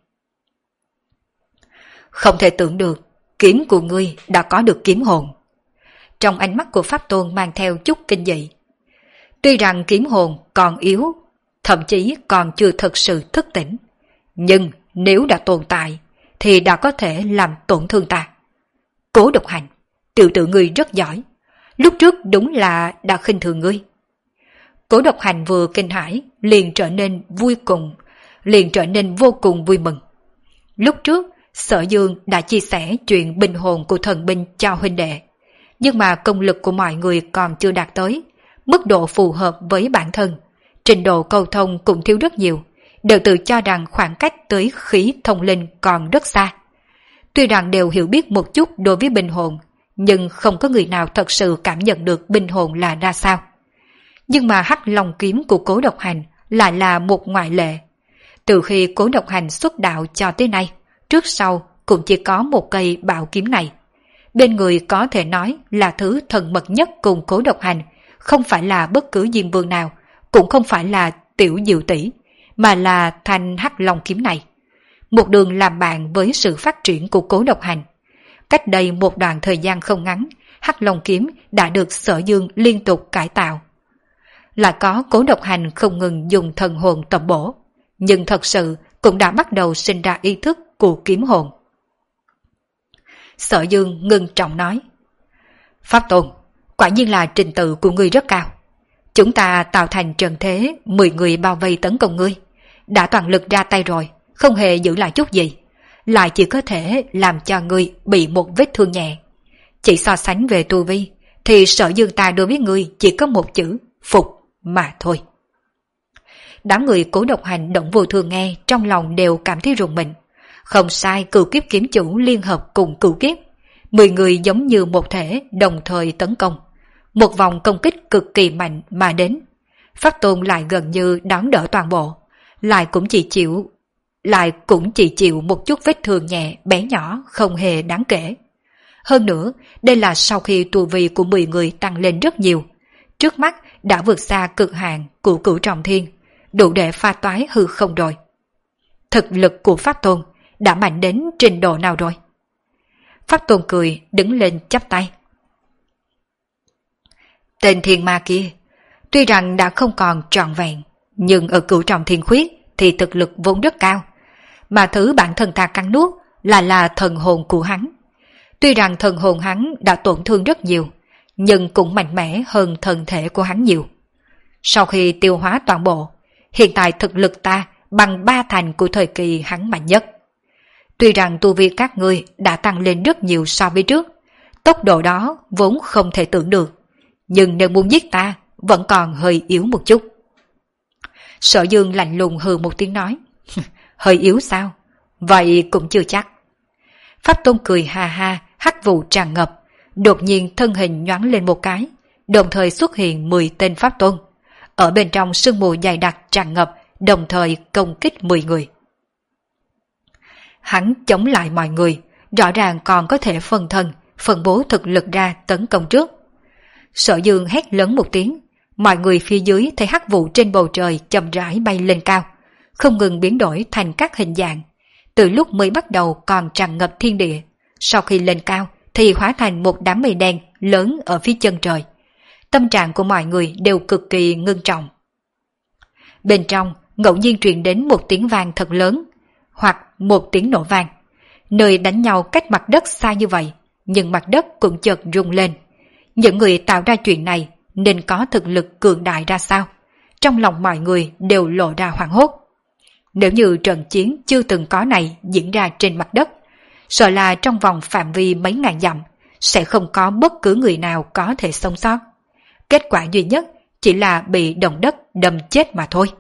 Không thể tưởng được, kiếm của ngươi đã có được kiếm hồn. Trong ánh mắt của Pháp Tôn mang theo chút kinh dị. Tuy rằng kiếm hồn còn yếu, thậm chí còn chưa thực sự thức tỉnh, nhưng nếu đã tồn tại thì đã có thể làm tổn thương ta. Cố Độc Hành, tiểu tử ngươi rất giỏi, lúc trước đúng là đã khinh thường ngươi. Cố Độc Hành vừa kinh hãi liền trở nên vui cùng, liền trở nên vô cùng vui mừng. Lúc trước Sở Dương đã chia sẻ chuyện binh hồn của thần binh cho huynh đệ, nhưng mà công lực của mọi người còn chưa đạt tới mức độ phù hợp với bản thân, trình độ cầu thông cũng thiếu rất nhiều, đều tự cho rằng khoảng cách tới khí thông linh còn rất xa. Tuy rằng đều hiểu biết một chút đối với binh hồn, nhưng không có người nào thật sự cảm nhận được binh hồn là ra sao. Nhưng mà hắc long kiếm của Cố Độc Hành lại là một ngoại lệ. Từ khi Cố Độc Hành xuất đạo cho tới nay, trước sau cũng chỉ có một cây bảo kiếm này. Bên người có thể nói là thứ thần mật nhất cùng Cố Độc Hành, không phải là bất cứ diêm vương nào, cũng không phải là tiểu diệu tỷ, mà là thanh hắc long kiếm này. Một đường làm bạn với sự phát triển của Cố Độc Hành. Cách đây một đoạn thời gian không ngắn, hắc long kiếm đã được Sở Dương liên tục cải tạo. Lại có Cố Độc Hành không ngừng dùng thần hồn tập bổ, nhưng thật sự cũng đã bắt đầu sinh ra ý thức của kiếm hồn. Sở Dương ngưng trọng nói. Pháp Tôn, quả nhiên là trình tự của ngươi rất cao. Chúng ta tạo thành trận thế, mười người bao vây tấn công ngươi. Đã toàn lực ra tay rồi, không hề giữ lại chút gì. Lại chỉ có thể làm cho ngươi bị một vết thương nhẹ. Chỉ so sánh về tu vi, thì Sở Dương ta đối với ngươi chỉ có một chữ, phục mà thôi. Đám người Cố Độc Hành động vô thường nghe, trong lòng đều cảm thấy rùng mình. Không sai, cửu kiếp kiếm chủ liên hợp cùng cửu kiếp. Mười người giống như một thể đồng thời tấn công. Một vòng công kích cực kỳ mạnh mà đến. Pháp Tôn lại gần như đón đỡ toàn bộ. Lại cũng chỉ chịu lại cũng chỉ chịu một chút vết thương nhẹ bé nhỏ không hề đáng kể. Hơn nữa, đây là sau khi tu vi của mười người tăng lên rất nhiều. Trước mắt đã vượt xa cực hạn của Cửu Trọng Thiên, đủ để pha toái hư không rồi. Thực lực của Pháp Tôn đã mạnh đến trình độ nào rồi? Pháp Tôn cười đứng lên chắp tay. Tên thiên ma kia, tuy rằng đã không còn trọn vẹn, nhưng ở Cửu Trọng Thiên Khuyết thì thực lực vốn rất cao, mà thứ bản thân ta cắn nuốt là là thần hồn của hắn. Tuy rằng thần hồn hắn đã tổn thương rất nhiều, nhưng cũng mạnh mẽ hơn thân thể của hắn nhiều. Sau khi tiêu hóa toàn bộ, hiện tại thực lực ta bằng ba thành của thời kỳ hắn mạnh nhất. Tuy rằng tu vi các ngươi đã tăng lên rất nhiều so với trước, tốc độ đó vốn không thể tưởng được, nhưng nếu muốn giết ta vẫn còn hơi yếu một chút. Sở Dương lạnh lùng hừ một tiếng nói. Hơi yếu sao? Vậy cũng chưa chắc. Pháp Tôn cười ha ha, hắc vụ tràn ngập, đột nhiên thân hình nhoáng lên một cái, đồng thời xuất hiện mười tên Pháp Tôn. Ở bên trong sương mù dày đặc tràn ngập, đồng thời công kích mười người. Hắn chống lại mọi người, rõ ràng còn có thể phân thân, phân bố thực lực ra tấn công trước. Sở Dương hét lớn một tiếng, mọi người phía dưới thấy hắc vụ trên bầu trời chậm rãi bay lên cao, không ngừng biến đổi thành các hình dạng. Từ lúc mới bắt đầu còn tràn ngập thiên địa, sau khi lên cao thì hóa thành một đám mây đen lớn ở phía chân trời. Tâm trạng của mọi người đều cực kỳ ngưng trọng. Bên trong ngẫu nhiên truyền đến một tiếng vang thật lớn, hoặc một tiếng nổ vang. Nơi đánh nhau cách mặt đất xa như vậy, nhưng mặt đất cũng chợt rung lên. Những người tạo ra chuyện này nên có thực lực cường đại ra sao? Trong lòng mọi người đều lộ ra hoảng hốt. Nếu như trận chiến chưa từng có này diễn ra trên mặt đất, sợ là trong vòng phạm vi mấy ngàn dặm sẽ không có bất cứ người nào có thể sống sót. Kết quả duy nhất chỉ là bị động đất đâm chết mà thôi.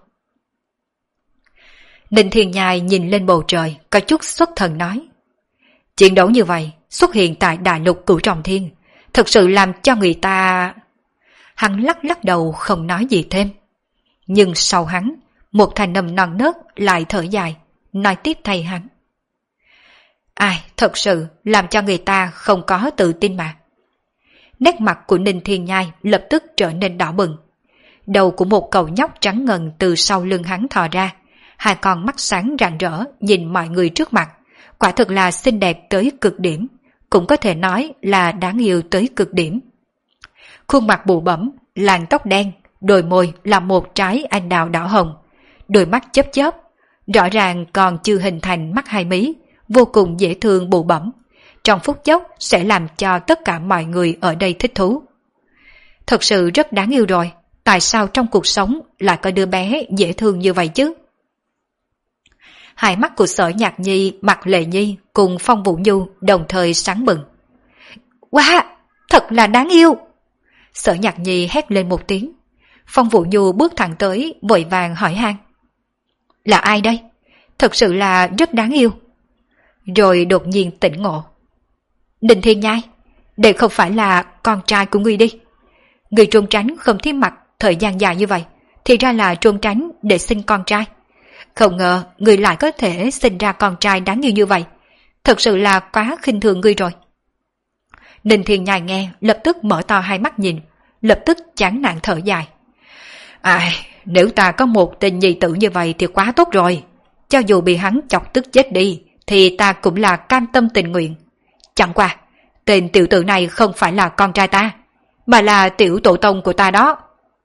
Ninh Thiên Nhai nhìn lên bầu trời, có chút xuất thần nói. Chiến đấu như vậy, xuất hiện tại đại lục Cửu Trọng Thiên, thực sự làm cho người ta... Hắn lắc lắc đầu không nói gì thêm. Nhưng sau hắn, một thanh âm non nớt lại thở dài, nói tiếp thay hắn. Ai, thật sự làm cho người ta không có tự tin mà. Nét mặt của Ninh Thiên Nhai lập tức trở nên đỏ bừng. Đầu của một cậu nhóc trắng ngần từ sau lưng hắn thò ra, hai con mắt sáng rạng rỡ nhìn mọi người trước mặt, quả thực là xinh đẹp tới cực điểm, cũng có thể nói là đáng yêu tới cực điểm. Khuôn mặt bụ bẫm, làn tóc đen, đôi môi là một trái anh đào đỏ hồng, đôi mắt chớp chớp, rõ ràng còn chưa hình thành mắt hai mí, vô cùng dễ thương bụ bẫm, trong phút chốc sẽ làm cho tất cả mọi người ở đây thích thú. Thật sự rất đáng yêu rồi, tại sao trong cuộc sống lại có đứa bé dễ thương như vậy chứ? Hai mắt của Sở Nhạc Nhi, Mạc Lệ Nhi cùng Phong Vũ Nhu đồng thời sáng bừng. Wow, thật là đáng yêu! Sở Nhạc Nhi hét lên một tiếng. Phong Vũ Nhu bước thẳng tới, vội vàng hỏi han. Là ai đây? Thật sự là rất đáng yêu. Rồi đột nhiên tỉnh ngộ. Ninh Thiên Nhai, đây không phải là con trai của ngươi đi. Ngươi trốn tránh không thiết mặt thời gian dài như vậy, thì ra là trốn tránh để sinh con trai. Không ngờ ngươi lại có thể sinh ra con trai đáng yêu như vậy. Thật sự là quá khinh thường ngươi rồi. Ninh Thiên Nhai nghe, lập tức mở to hai mắt nhìn, lập tức chán nản thở dài. Ai, nếu ta có một tình nhi tử như vậy thì quá tốt rồi. Cho dù bị hắn chọc tức chết đi, thì ta cũng là cam tâm tình nguyện. Chẳng qua, tên tiểu tử này không phải là con trai ta, mà là tiểu tổ tông của ta đó.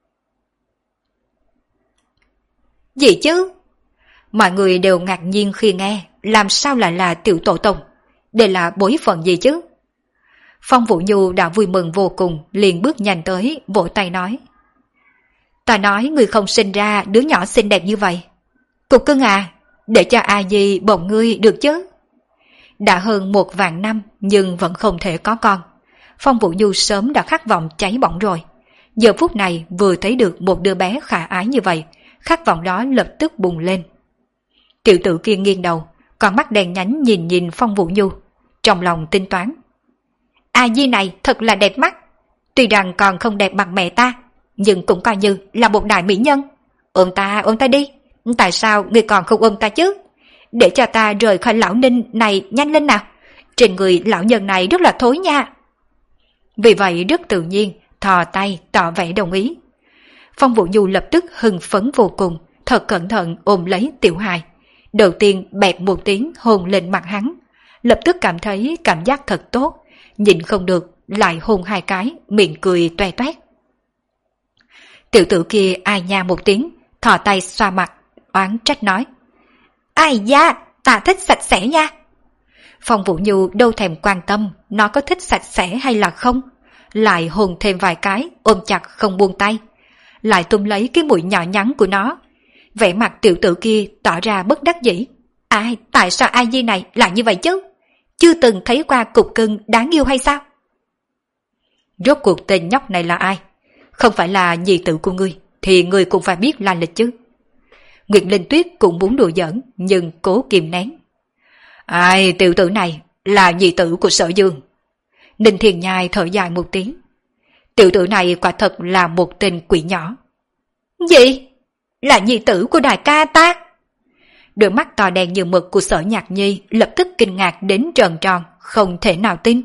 Gì chứ? Mọi người đều ngạc nhiên khi nghe, làm sao lại là tiểu tổ tông? Đây là bối phận gì chứ? Phong Vũ Nhu đã vui mừng vô cùng, liền bước nhanh tới, vỗ tay nói. Ta nói người không sinh ra đứa nhỏ xinh đẹp như vậy. Cục cưng à, để cho A Di bồng ngươi được chứ? Đã hơn một vạn năm nhưng vẫn không thể có con. Phong Vũ Nhu sớm đã khát vọng cháy bỏng rồi. Giờ phút này vừa thấy được một đứa bé khả ái như vậy, khát vọng đó lập tức bùng lên. Tiểu tử kia nghiêng đầu, con mắt đèn nhánh nhìn nhìn Phong Vũ Nhu, trong lòng tính toán. A Di này thật là đẹp mắt, tuy rằng còn không đẹp bằng mẹ ta, nhưng cũng coi như là một đại mỹ nhân. Ôm ta, ôm ta đi, tại sao ngươi còn không ôm ta chứ? Để cho ta rời khỏi lão Ninh này nhanh lên nào, trên người lão nhân này rất là thối nha. Vì vậy rất tự nhiên, thò tay tỏ vẻ đồng ý. Phong Vũ Nhu lập tức hưng phấn vô cùng, thật cẩn thận ôm lấy Tiểu Hài. Đầu tiên bẹp một tiếng hôn lên mặt hắn, lập tức cảm thấy cảm giác thật tốt, nhìn không được lại hôn hai cái, miệng cười toe toét. Tiểu tử kia ai nha một tiếng, thò tay xoa mặt, oán trách nói. Ai da, ta thích sạch sẽ nha. Phong Vũ Nhu đâu thèm quan tâm nó có thích sạch sẽ hay là không, lại hôn thêm vài cái, ôm chặt không buông tay, lại túm lấy cái mũi nhỏ nhắn của nó. Vẻ mặt tiểu tử kia tỏ ra bất đắc dĩ. Ai, tại sao A Di này lại như vậy chứ? Chưa từng thấy qua cục cưng đáng yêu hay sao? Rốt cuộc tên nhóc này là ai? Không phải là nhi tử của ngươi, thì ngươi cũng phải biết lai lịch chứ. Nguyệt Linh Tuyết cũng muốn đùa giỡn, nhưng cố kìm nén. Ai, tiểu tử này là nhi tử của Sở Dương. Ninh Thiên Nhai thở dài một tiếng. Tiểu tử này quả thật là một tên quỷ nhỏ. Gì? Là nhi tử của đại ca ta? Đôi mắt to đen như mực của Sở Nhạc Nhi lập tức kinh ngạc đến tròn tròn, không thể nào tin.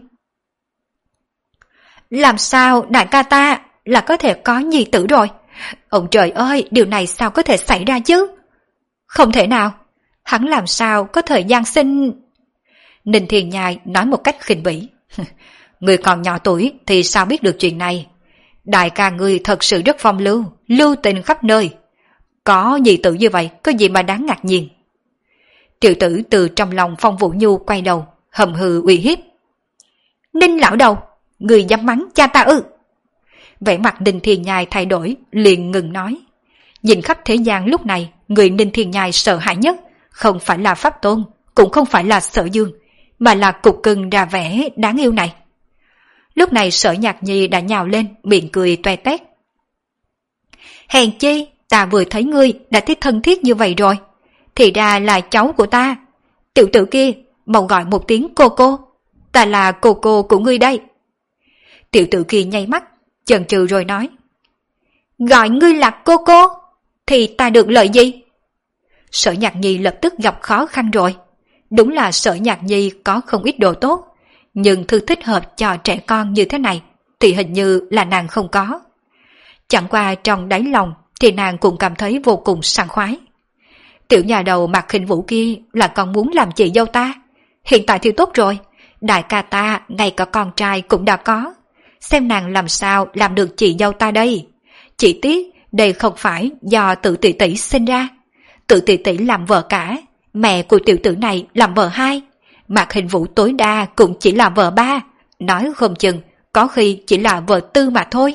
Làm sao đại ca ta là có thể có nhi tử rồi? Ông trời ơi, điều này sao có thể xảy ra chứ? Không thể nào, hắn làm sao có thời gian sinh... Ninh Thiên Nhai nói một cách khinh bỉ. Người còn nhỏ tuổi thì sao biết được chuyện này? Đại ca ngươi thật sự rất phong lưu, lưu tình khắp nơi. Có nhi tử như vậy, có gì mà đáng ngạc nhiên? Tiểu tử từ trong lòng Phong Vũ Nhu quay đầu, hầm hừ uy hiếp. Ninh lão đầu, người dám mắng cha ta ư? Vẻ mặt Ninh Thiên Nhai thay đổi, liền ngừng nói. Nhìn khắp thế gian lúc này, người Ninh Thiên Nhai sợ hãi nhất, không phải là Pháp Tôn, cũng không phải là Sở Dương, mà là cục cưng ra vẻ đáng yêu này. Lúc này Sở Nhạc Nhi đã nhào lên, miệng cười toe toét. Hèn chi, ta vừa thấy ngươi đã thấy thân thiết như vậy rồi. Thì ra là cháu của ta. Tiểu tử kia, mau gọi một tiếng cô cô. Ta là cô cô của ngươi đây. Tiểu tử kia nháy mắt, chần chừ rồi nói. Gọi ngươi là cô cô, thì ta được lợi gì? Sở Nhạc Nhi lập tức gặp khó khăn rồi. Đúng là Sở Nhạc Nhi có không ít đồ tốt, nhưng thứ thích hợp cho trẻ con như thế này thì hình như là nàng không có. Chẳng qua trong đáy lòng thì nàng cũng cảm thấy vô cùng sảng khoái. Tiểu nhà đầu Mạc Khinh Vũ kia là còn muốn làm chị dâu ta. Hiện tại thì tốt rồi, đại ca ta ngay cả con trai cũng đã có. Xem nàng làm sao làm được chị dâu ta đây. Chỉ tiếc đây không phải do tự tỷ tỷ sinh ra. Tự tỷ tỷ làm vợ cả, mẹ của tiểu tử này làm vợ hai. Mạc Khinh Vũ tối đa cũng chỉ là vợ ba, nói không chừng có khi chỉ là vợ tư mà thôi.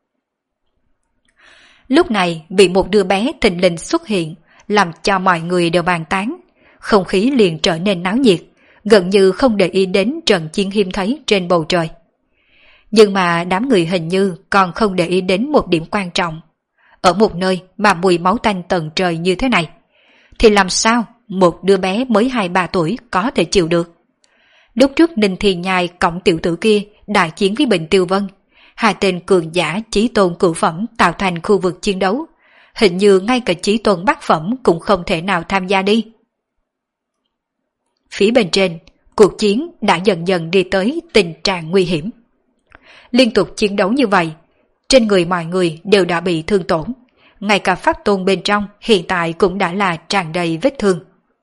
Lúc này vì một đứa bé thình lình xuất hiện, làm cho mọi người đều bàn tán, không khí liền trở nên náo nhiệt, gần như không để ý đến trận chiến hiếm thấy trên bầu trời. Nhưng mà đám người hình như còn không để ý đến một điểm quan trọng. Ở một nơi mà mùi máu tanh tận trời như thế này, thì làm sao một đứa bé mới hai ba tuổi có thể chịu được? Lúc trước Ninh Thiên Nhai cõng tiểu tử kia đại chiến với Bình Tiêu Vân, hai tên cường giả chí tôn cửu phẩm tạo thành khu vực chiến đấu, hình như ngay cả chí tôn bát phẩm cũng không thể nào tham gia đi. Phía bên trên, cuộc chiến đã dần dần đi tới tình trạng nguy hiểm. Liên tục chiến đấu như vậy, trên người mọi người đều đã bị thương tổn, ngay cả pháp tôn bên trong hiện tại cũng đã là tràn đầy vết thương.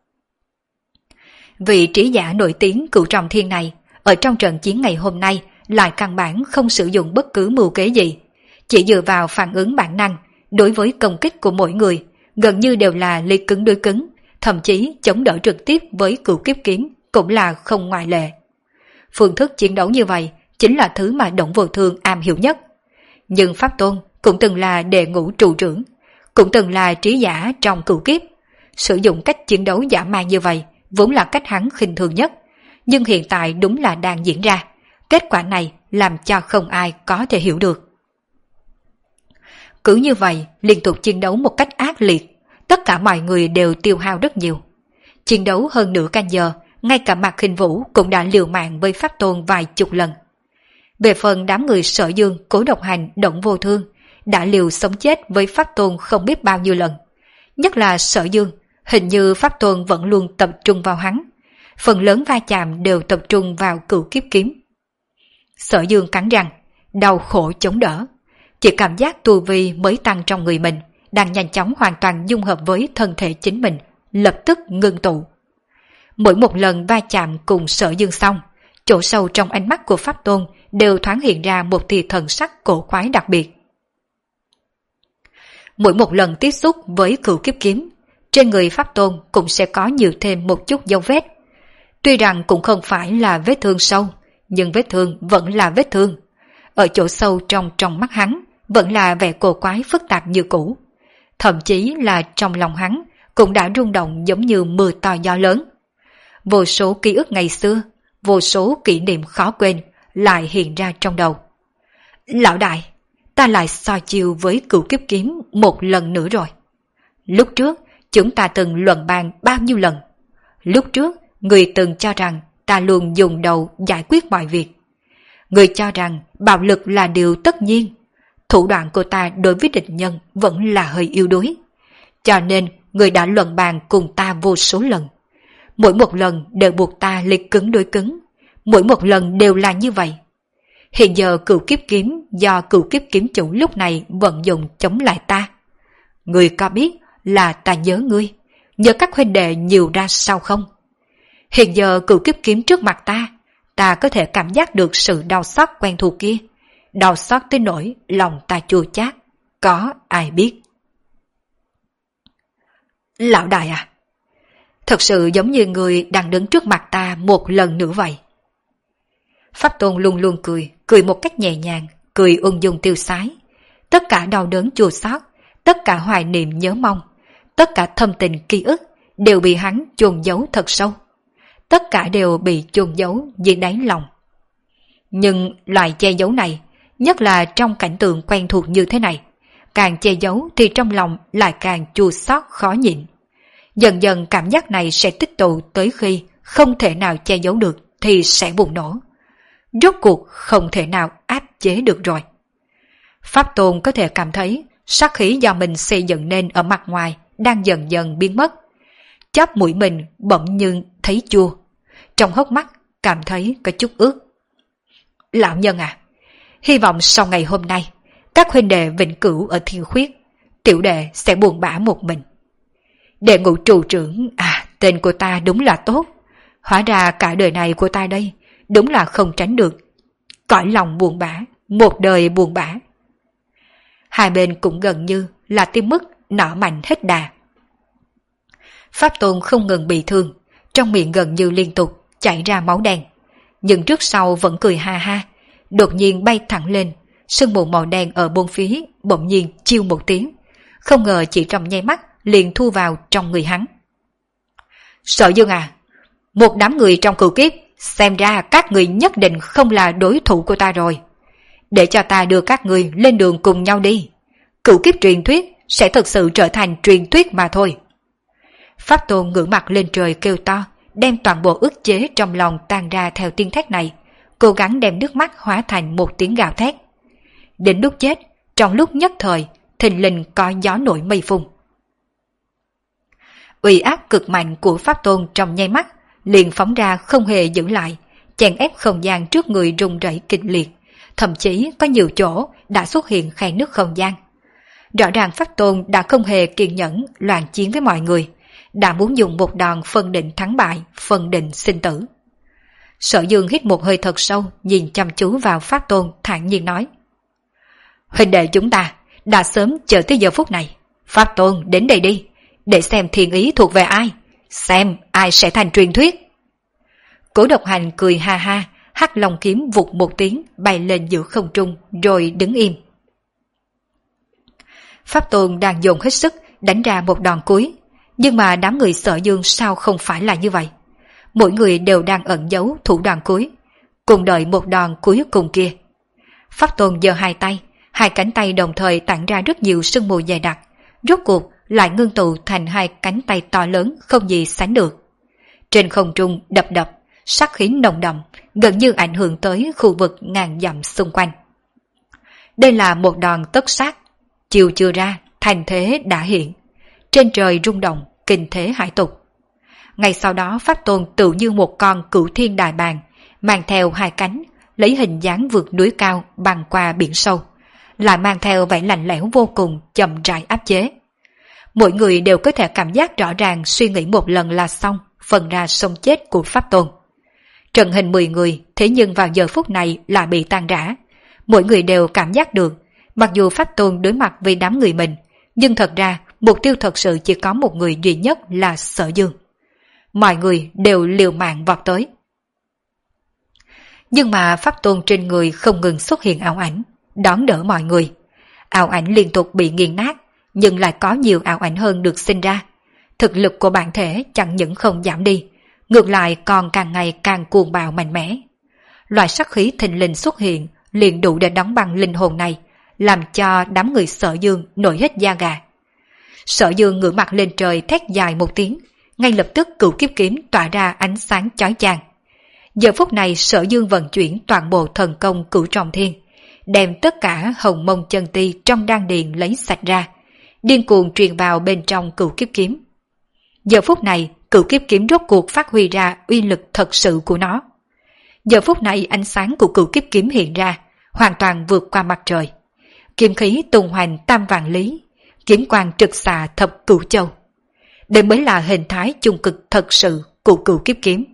Vị trí giả nổi tiếng Cửu Trọng Thiên này, ở trong trận chiến ngày hôm nay lại căn bản không sử dụng bất cứ mưu kế gì, chỉ dựa vào phản ứng bản năng đối với công kích của mỗi người, gần như đều là liệt cứng đối cứng, thậm chí chống đỡ trực tiếp với Cửu Kiếp Kiếm cũng là không ngoại lệ. Phương thức chiến đấu như vậy chính là thứ mà Đổng Vô Thương am hiểu nhất. Nhưng Pháp Tôn cũng từng là đệ ngũ trụ trưởng, cũng từng là trí giả trong cửu kiếp. Sử dụng cách chiến đấu dã man như vậy vốn là cách hắn khinh thường nhất, nhưng hiện tại đúng là đang diễn ra. Kết quả này làm cho không ai có thể hiểu được. Cứ như vậy liên tục chiến đấu một cách ác liệt, tất cả mọi người đều tiêu hao rất nhiều. Chiến đấu hơn nửa canh giờ, ngay cả Mạc Khinh Vũ cũng đã liều mạng với Pháp Tôn vài chục lần. Về phần đám người Sở Dương, Cố Độc Hành, Đổng Vô Thương đã liều sống chết với Pháp Tôn không biết bao nhiêu lần. Nhất là Sở Dương, hình như Pháp Tôn vẫn luôn tập trung vào hắn. Phần lớn va chạm đều tập trung vào Cửu Kiếp Kiếm. Sở Dương cắn răng, đau khổ chống đỡ. Chỉ cảm giác tu vi mới tăng trong người mình, đang nhanh chóng hoàn toàn dung hợp với thân thể chính mình, lập tức ngưng tụ. Mỗi một lần va chạm cùng Sở Dương xong, chỗ sâu trong ánh mắt của Pháp Tôn đều thoáng hiện ra một tia thần sắc cổ quái đặc biệt. Mỗi một lần tiếp xúc với Cửu Kiếp Kiếm, trên người Pháp Tôn cũng sẽ có nhiều thêm một chút dấu vết. Tuy rằng cũng không phải là vết thương sâu, nhưng vết thương vẫn là vết thương. Ở chỗ sâu trong trong mắt hắn vẫn là vẻ cổ quái phức tạp như cũ. Thậm chí là trong lòng hắn cũng đã rung động giống như mưa to gió lớn. Vô số ký ức ngày xưa, vô số kỷ niệm khó quên lại hiện ra trong đầu. Lão đại, ta lại so chiêu với Cửu Kiếp Kiếm một lần nữa rồi. Lúc trước chúng ta từng luận bàn bao nhiêu lần. Lúc trước người từng cho rằng ta luôn dùng đầu giải quyết mọi việc. Người cho rằng bạo lực là điều tất nhiên. Thủ đoạn của ta đối với địch nhân vẫn là hơi yếu đuối. Cho nên người đã luận bàn cùng ta vô số lần. Mỗi một lần đều buộc ta liệt cứng đối cứng. Mỗi một lần đều là như vậy. Hiện giờ Cửu Kiếp Kiếm do Cửu Kiếp Kiếm chủ lúc này vận dụng chống lại ta. Người có biết là ta nhớ ngươi, nhớ các huynh đệ nhiều ra sao không? Hiện giờ Cửu Kiếp Kiếm trước mặt ta, ta có thể cảm giác được sự đau xót quen thuộc kia. Đau xót tới nỗi lòng ta chua chát, có ai biết? Lão đại à, thật sự giống như người đang đứng trước mặt ta một lần nữa vậy. Pháp Tôn luôn luôn cười, cười một cách nhẹ nhàng, cười ung dung tiêu sái. Tất cả đau đớn chua xót, tất cả hoài niệm nhớ mong, tất cả thâm tình ký ức đều bị hắn chôn giấu thật sâu. Tất cả đều bị chôn giấu dưới đáy lòng. Nhưng loại che giấu này, nhất là trong cảnh tượng quen thuộc như thế này, càng che giấu thì trong lòng lại càng chua xót khó nhịn. Dần dần cảm giác này sẽ tích tụ tới khi không thể nào che giấu được thì sẽ bùng nổ. Rốt cuộc không thể nào áp chế được rồi. Pháp Tôn có thể cảm thấy sát khí do mình xây dựng nên ở mặt ngoài đang dần dần biến mất. Chóp mũi mình bỗng nhưng thấy chua. Trong hốc mắt cảm thấy có chút ướt. Lão nhân à, hy vọng sau ngày hôm nay các huynh đệ vĩnh cửu ở Thiên Khuyết, tiểu đệ sẽ buồn bã một mình. Đệ ngũ trụ trưởng, à, tên của ta đúng là tốt. Hóa ra cả đời này của ta đây đúng là không tránh được cõi lòng buồn bã, một đời buồn bã. Hai bên cũng gần như là tiêm mức nỏ mạnh hết đà. Pháp Tôn không ngừng bị thương, trong miệng gần như liên tục chảy ra máu đen, nhưng trước sau vẫn cười ha ha, đột nhiên bay thẳng lên, sương mù màu đen ở bốn phía bỗng nhiên chiêu một tiếng, không ngờ chỉ trong nháy mắt liền thu vào trong người hắn. Sở Dương à, một đám người trong cửu kiếp, xem ra các người nhất định không là đối thủ của ta rồi. Để cho ta đưa các người lên đường cùng nhau đi. Cửu kiếp truyền thuyết sẽ thực sự trở thành truyền thuyết mà thôi. Pháp Tôn ngửa mặt lên trời kêu to, đem toàn bộ ức chế trong lòng tan ra theo tiếng thét này, cố gắng đem nước mắt hóa thành một tiếng gào thét. Đến lúc chết, trong lúc nhất thời, thình lình có gió nổi mây phun. Uy áp cực mạnh của Pháp Tôn trong nháy mắt liền phóng ra không hề giữ lại, chèn ép không gian trước người rung rẩy kịch liệt, thậm chí có nhiều chỗ đã xuất hiện khe nứt không gian. Rõ ràng Pháp Tôn đã không hề kiên nhẫn loạn chiến với mọi người, đã muốn dùng một đòn phân định thắng bại, phân định sinh tử. Sở Dương hít một hơi thật sâu, nhìn chăm chú vào Pháp Tôn thản nhiên nói: huynh đệ chúng ta đã sớm chờ tới giờ phút này. Pháp Tôn đến đây đi, để xem thiên ý thuộc về ai, xem ai sẽ thành truyền thuyết. Cố Độc Hành cười ha ha, hắc long kiếm vụt một tiếng bay lên giữa không trung rồi đứng im. Pháp Tôn đang dồn hết sức đánh ra một đòn cuối, nhưng mà đám người Sở Dương sao không phải là như vậy? Mỗi người đều đang ẩn giấu thủ đoạn cuối, cùng đợi một đòn cuối cùng kia. Pháp Tôn giơ hai tay, hai cánh tay đồng thời tản ra rất nhiều sương mù dày đặc, rốt cuộc lại ngưng tụ thành hai cánh tay to lớn không gì sánh được. Trên không trung đập đập, sát khí nồng đậm, gần như ảnh hưởng tới khu vực ngàn dặm xung quanh. Đây là một đòn tất sát, chiều chưa ra, thành thế đã hiện. Trên trời rung động, kinh thế hải tục. Ngay sau đó Pháp Tôn tự như một con cửu thiên đại bàng, mang theo hai cánh, lấy hình dáng vượt núi cao băng qua biển sâu, lại mang theo vẻ lạnh lẽo vô cùng chậm rãi áp chế. Mỗi người đều có thể cảm giác rõ ràng, suy nghĩ một lần là xong phần ra sống chết của Pháp Tôn. Trận hình mười người thế nhưng vào giờ phút này lại bị tan rã. Mỗi người đều cảm giác được, mặc dù Pháp Tôn đối mặt với đám người mình, nhưng thật ra mục tiêu thật sự chỉ có một người duy nhất là Sở Dương. Mọi người đều liều mạng vọt tới. Nhưng mà Pháp Tôn trên người không ngừng xuất hiện ảo ảnh, đón đỡ mọi người. Ảo ảnh liên tục bị nghiền nát, nhưng lại có nhiều ảo ảnh hơn được sinh ra. Thực lực của bản thể chẳng những không giảm đi, ngược lại còn càng ngày càng cuồng bạo mạnh mẽ. Loại sát khí thình lình xuất hiện liền đủ để đóng băng linh hồn này, làm cho đám người Sở Dương nổi hết da gà. Sở Dương ngửa mặt lên trời thét dài một tiếng, ngay lập tức cửu kiếp kiếm tỏa ra ánh sáng chói chang. Giờ phút này Sở Dương vận chuyển toàn bộ thần công cửu trọng thiên, đem tất cả hồng mông chân ti trong đan điền lấy sạch ra, điên cuồng truyền vào bên trong cửu kiếp kiếm. Giờ phút này cửu kiếp kiếm rốt cuộc phát huy ra uy lực thật sự của nó. Giờ phút này ánh sáng của cửu kiếp kiếm hiện ra, hoàn toàn vượt qua mặt trời. Kiếm khí tung hoành tam vạn lý, kiếm quang trực xạ thập cửu châu. Đây mới là hình thái chung cực thật sự của cửu kiếp kiếm.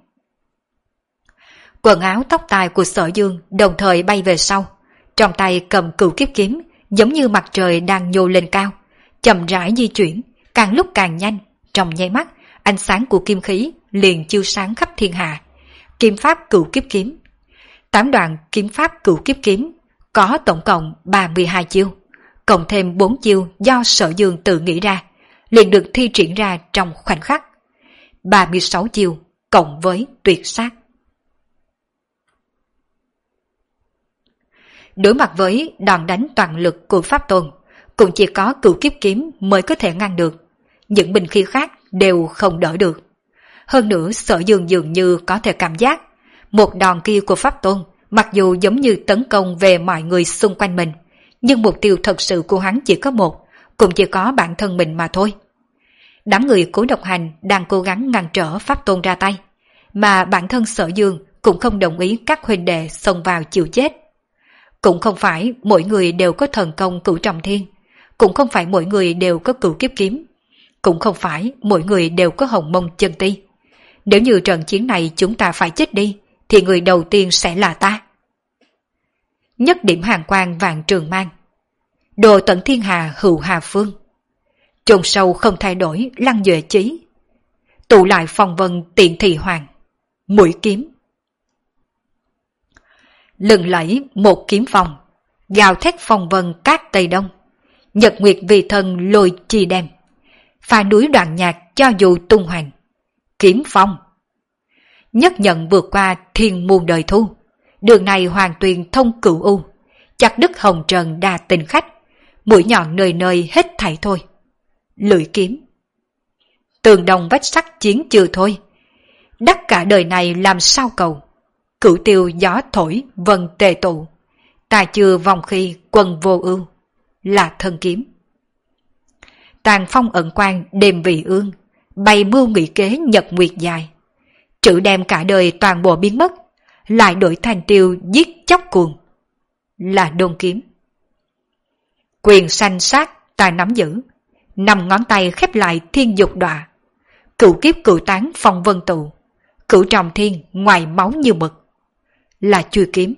Quần áo tóc tai của Sở Dương đồng thời bay về sau, trong tay cầm cửu kiếp kiếm, giống như mặt trời đang nhô lên cao, chậm rãi di chuyển, càng lúc càng nhanh. Trong nháy mắt, ánh sáng của kim khí liền chiếu sáng khắp thiên hạ. Kiếm pháp cửu kiếp kiếm, tám đoạn kiếm pháp cửu kiếp kiếm, có tổng cộng ba mươi hai chiêu, cộng thêm bốn chiêu do Sở Dương tự nghĩ ra, liền được thi triển ra trong khoảnh khắc. ba mươi sáu chiêu cộng với tuyệt sát. Đối mặt với đòn đánh toàn lực của Pháp Tôn, cũng chỉ có cửu kiếp kiếm mới có thể ngăn được. Những binh khí khác đều không đỡ được. Hơn nữa Sở Dương dường như có thể cảm giác một đòn kia của Pháp Tôn mặc dù giống như tấn công về mọi người xung quanh mình, nhưng mục tiêu thật sự của hắn chỉ có một, cũng chỉ có bản thân mình mà thôi. Đám người Cố Độc Hành đang cố gắng ngăn trở Pháp Tôn ra tay, mà bản thân Sở Dương cũng không đồng ý các huynh đệ xông vào chịu chết. Cũng không phải mỗi người đều có thần công Cửu Trọng Thiên, cũng không phải mỗi người đều có Cửu Kiếp Kiếm, cũng không phải mỗi người đều có Hồng Mông Chân Ti. Nếu như trận chiến này chúng ta phải chết đi, thì người đầu tiên sẽ là ta. Nhất điểm hàng quang vạn trường mang. Đồ tận thiên hà hữu hà phương. Chôn sâu không thay đổi lăng duệ chí. Tụ lại phong vân tiện thị hoàng. Mũi kiếm. Lừng lẫy một kiếm phong. Gào thét phong vân cát Tây Đông. Nhật nguyệt vì thân lôi chi đem. Pha núi đoạn nhạc cho dù tung hoành. Kiếm phong. Nhất nhận vượt qua thiên muôn đời thu. Đường này hoàn tuyền thông cửu u. Chặt đứt hồng trần đa tình khách. Mũi nhọn nơi nơi hết thảy thôi. Lưỡi kiếm. Tường đồng vách sắt chiến chưa thôi. Đắc cả đời này làm sao cầu. Cửu tiêu gió thổi vân tề tụ. Ta chưa vòng khi quân vô ưu. Là thân kiếm. Tàn phong ẩn quan đêm vị ương. Bày mưu nghị kế nhật nguyệt dài. Trữ đem cả đời toàn bộ biến mất. Lại đổi thành tiêu giết chóc cuồng. Là đôn kiếm. Quyền sanh sát ta nắm giữ. Năm ngón tay khép lại thiên dục đọa. Cửu kiếp cửu tán phong vân tụ. Cửu trọng thiên ngoài máu như mực. Là chui kiếm.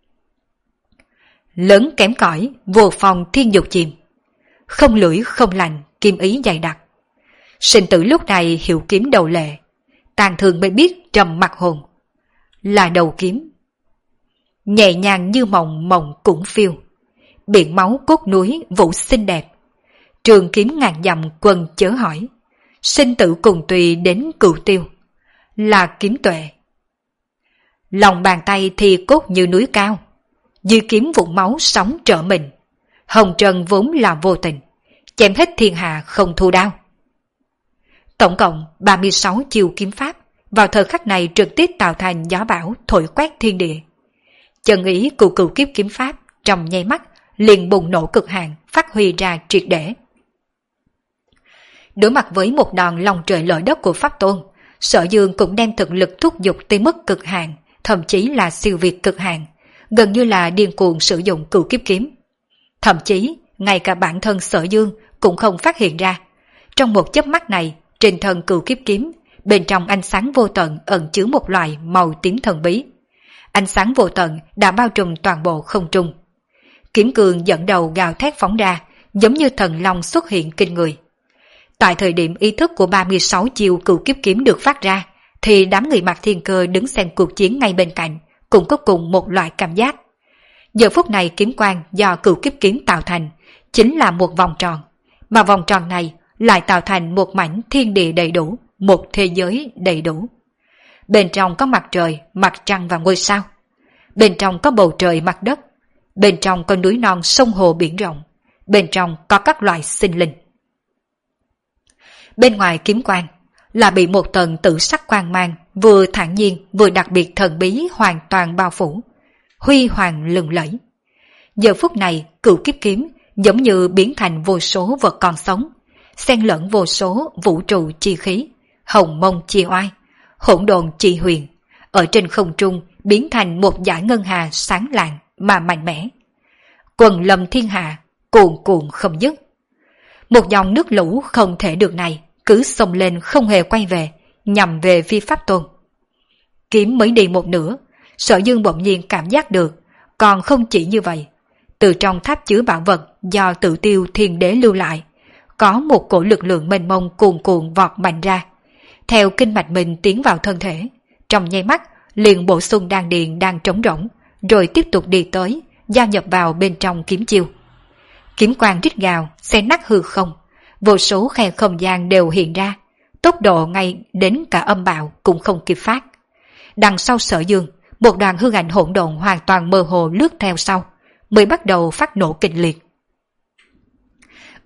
Lớn kém cỏi vô phòng thiên dục chìm. Không lưỡi không lành kim ý dày đặc. Sinh tử lúc này hiểu kiếm đầu lệ. Tàn thường mới biết trầm mặt hồn. Là đầu kiếm. Nhẹ nhàng như mộng mộng cũng phiêu. Biển máu cốt núi vũ xinh đẹp. Trường kiếm ngàn dặm quân chớ hỏi. Sinh tử cùng tùy đến cửu tiêu. Là kiếm tuệ. Lòng bàn tay thì cốt như núi cao. Dư kiếm vụn máu sóng trở mình. Hồng trần vốn là vô tình. Chém hết thiên hạ không thu đao. Tổng cộng ba mươi sáu chiêu kiếm pháp. Vào thời khắc này trực tiếp tạo thành gió bão thổi quét thiên địa. Chân ý của cửu kiếp kiếm pháp trong nháy mắt liền bùng nổ cực hạn phát huy ra triệt để. Đối mặt với một đòn lòng trời lở đất của Pháp Tôn, Sở Dương cũng đem thực lực thúc giục tới mức cực hạn, thậm chí là siêu việt cực hạn, gần như là điên cuồng sử dụng cửu kiếp kiếm. Thậm chí, ngay cả bản thân Sở Dương cũng không phát hiện ra. Trong một chớp mắt này, trên thân cửu kiếp kiếm, bên trong ánh sáng vô tận ẩn chứa một loại màu tím thần bí. Ánh sáng vô tận đã bao trùm toàn bộ không trung. Kiếm cương dẫn đầu gào thét phóng ra, giống như thần long xuất hiện kinh người. Tại thời điểm ý thức của ba mươi sáu chiêu cửu kiếp kiếm được phát ra, thì đám người mặc thiên cơ đứng xem cuộc chiến ngay bên cạnh, cũng có cùng một loại cảm giác. Giờ phút này kiếm quang do cửu kiếp kiếm tạo thành, chính là một vòng tròn, mà vòng tròn này lại tạo thành một mảnh thiên địa đầy đủ, một thế giới đầy đủ. Bên trong có mặt trời, mặt trăng và ngôi sao. Bên trong có bầu trời mặt đất. Bên trong có núi non sông hồ biển rộng. Bên trong có các loài sinh linh. Bên ngoài kiếm quang là bị một tầng tử sắc quang mang vừa thản nhiên vừa đặc biệt thần bí hoàn toàn bao phủ, huy hoàng lừng lẫy. Giờ phút này cửu kiếp kiếm giống như biến thành vô số vật còn sống, xen lẫn vô số vũ trụ chi khí, hồng mông chi oai, hỗn độn chi huyền, ở trên không trung biến thành một dải ngân hà sáng lạng mà mạnh mẽ. Quần lâm thiên hạ, cuồn cuộn không dứt. Một dòng nước lũ không thể được này cứ xông lên không hề quay về, nhằm về phía Pháp Tôn. Kiếm mới đi một nửa, Sở Dương bỗng nhiên cảm giác được, còn không chỉ như vậy. Từ trong tháp chứa bảo vật do Tự Tiêu Thiên Đế lưu lại, có một cổ lực lượng mênh mông cuồn cuộn vọt mạnh ra. Theo kinh mạch mình tiến vào thân thể, trong nháy mắt liền bổ sung đan điền đang trống rỗng, rồi tiếp tục đi tới, giao nhập vào bên trong kiếm chiêu. Kiếm quang rít gào, xé nát hư không, vô số khe không gian đều hiện ra, tốc độ ngay đến cả âm bạo cũng không kịp phát. Đằng sau Sở Dương, một đoàn hư ảnh hỗn độn hoàn toàn mơ hồ lướt theo sau, mới bắt đầu phát nổ kịch liệt.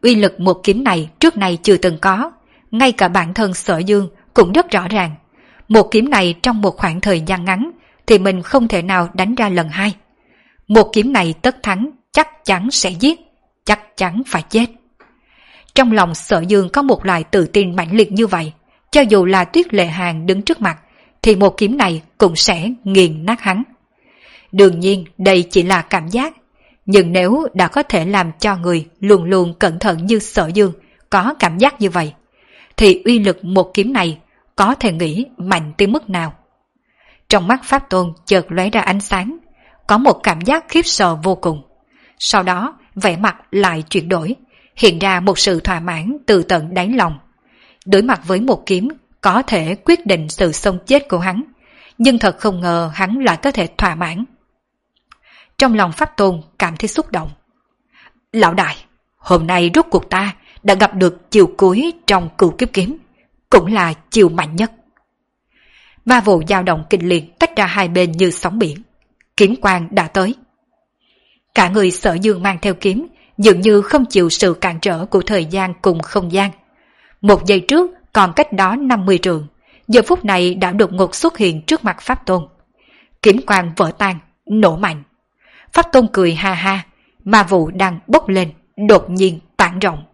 Uy lực một kiếm này trước này chưa từng có, ngay cả bản thân Sở Dương cũng rất rõ ràng. Một kiếm này trong một khoảng thời gian ngắn thì mình không thể nào đánh ra lần hai. Một kiếm này tất thắng, chắc chắn sẽ giết, chắc chắn phải chết. Trong lòng Sở Dương có một loại tự tin mãnh liệt như vậy, cho dù là Tuyết Lệ Hàn đứng trước mặt thì một kiếm này cũng sẽ nghiền nát hắn. Đương nhiên đây chỉ là cảm giác, nhưng nếu đã có thể làm cho người luôn luôn cẩn thận như Sở Dương có cảm giác như vậy, thì uy lực một kiếm này có thể nghĩ mạnh tới mức nào. Trong mắt Pháp Tôn chợt lóe ra ánh sáng, có một cảm giác khiếp sợ vô cùng. Sau đó vẻ mặt lại chuyển đổi, hiện ra một sự thỏa mãn từ tận đáy lòng. Đối mặt với một kiếm có thể quyết định sự sống chết của hắn, nhưng thật không ngờ hắn lại có thể thỏa mãn. Trong lòng Pháp Tôn cảm thấy xúc động. Lão đại, hôm nay rốt cuộc ta đã gặp được chiều cuối trong Cửu Kiếp Kiếm, cũng là chiều mạnh nhất. Ba vụ dao động kịch liệt tách ra hai bên như sóng biển. Kiếm quang đã tới. Cả người Sở Dương mang theo kiếm, dường như không chịu sự cản trở của thời gian cùng không gian. Một giây trước còn cách đó năm mươi trượng, giờ phút này đã đột ngột xuất hiện trước mặt Pháp Tôn. Kiếm quang vỡ tan, nổ mạnh. Pháp Tôn cười ha ha, ma vụ đang bốc lên, đột nhiên tản rộng.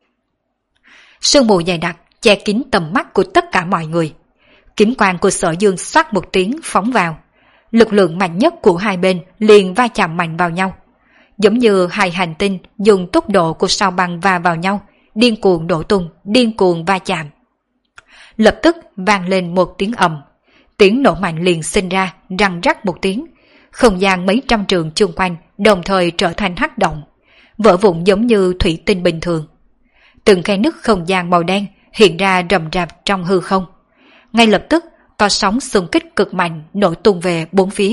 Sương mù dày đặc che kín tầm mắt của tất cả mọi người. Kiếm quang của Sở Dương xoát một tiếng phóng vào. Lực lượng mạnh nhất của hai bên liền va chạm mạnh vào nhau. Giống như hai hành tinh dùng tốc độ của sao băng va vào nhau, điên cuồng đổ tung, điên cuồng va chạm. Lập tức vang lên một tiếng ầm. Tiếng nổ mạnh liền sinh ra, răng rắc một tiếng. Không gian mấy trăm trường chung quanh đồng thời trở thành hắc động, vỡ vụn giống như thủy tinh bình thường. Từng khe nứt không gian màu đen hiện ra rầm rạp trong hư không. Ngay lập tức có sóng xung kích cực mạnh nổ tung về bốn phía.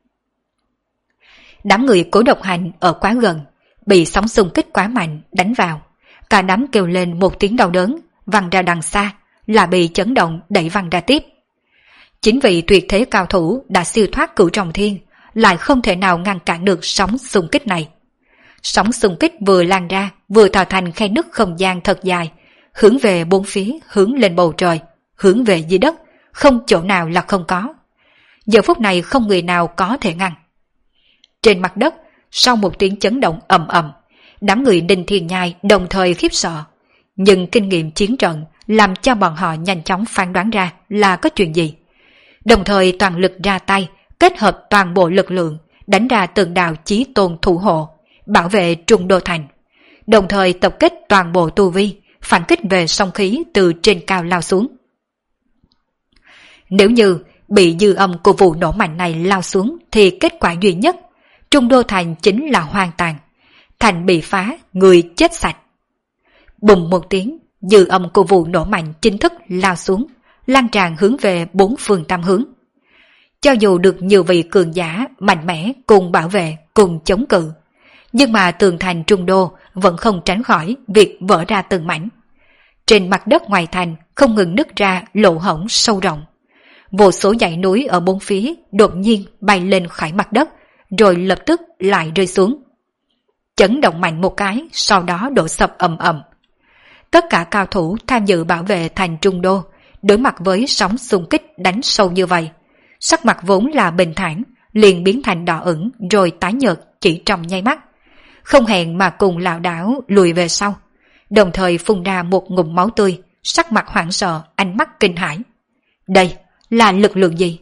Đám người Cố Độc Hành ở quá gần, bị sóng xung kích quá mạnh đánh vào. Cả đám kêu lên một tiếng đau đớn, văng ra đằng xa, là bị chấn động đẩy văng ra tiếp. Chính vì tuyệt thế cao thủ đã siêu thoát Cửu Trọng Thiên, lại không thể nào ngăn cản được sóng xung kích này. Sóng xung kích vừa lan ra, vừa tạo thành khe nứt không gian thật dài, hướng về bốn phía, hướng lên bầu trời, hướng về dưới đất, không chỗ nào là không có. Giờ phút này không người nào có thể ngăn. Trên mặt đất, sau một tiếng chấn động ầm ầm, đám người Đinh Thiên Nhai đồng thời khiếp sợ. Nhưng kinh nghiệm chiến trận làm cho bọn họ nhanh chóng phán đoán ra là có chuyện gì. Đồng thời toàn lực ra tay, kết hợp toàn bộ lực lượng, đánh ra từng đạo chí tôn thủ hộ, bảo vệ Trung Đô Thành. Đồng thời tập kết toàn bộ tu vi, phản kích về sông khí từ trên cao lao xuống. Nếu như bị dư âm của vụ nổ mạnh này lao xuống thì kết quả duy nhất, Trung Đô Thành chính là hoang tàn. Thành bị phá, người chết sạch. Bùng một tiếng, dư âm của vụ nổ mạnh chính thức lao xuống, lan tràn hướng về bốn phương tam hướng. Cho dù được nhiều vị cường giả mạnh mẽ cùng bảo vệ, cùng chống cự, nhưng mà tường thành Trung Đô vẫn không tránh khỏi việc vỡ ra từng mảnh. Trên mặt đất ngoài thành không ngừng nứt ra lỗ hổng sâu rộng. Vô số dãy núi ở bốn phía đột nhiên bay lên khỏi mặt đất, rồi lập tức lại rơi xuống. Chấn động mạnh một cái, sau đó đổ sập ầm ầm. Tất cả cao thủ tham dự bảo vệ thành Trung Đô, đối mặt với sóng xung kích đánh sâu như vậy, sắc mặt vốn là bình thản, liền biến thành đỏ ửng rồi tái nhợt chỉ trong nháy mắt. Không hẹn mà cùng lảo đảo lùi về sau, đồng thời phun ra một ngụm máu tươi, sắc mặt hoảng sợ, ánh mắt kinh hãi. Đây là lực lượng gì?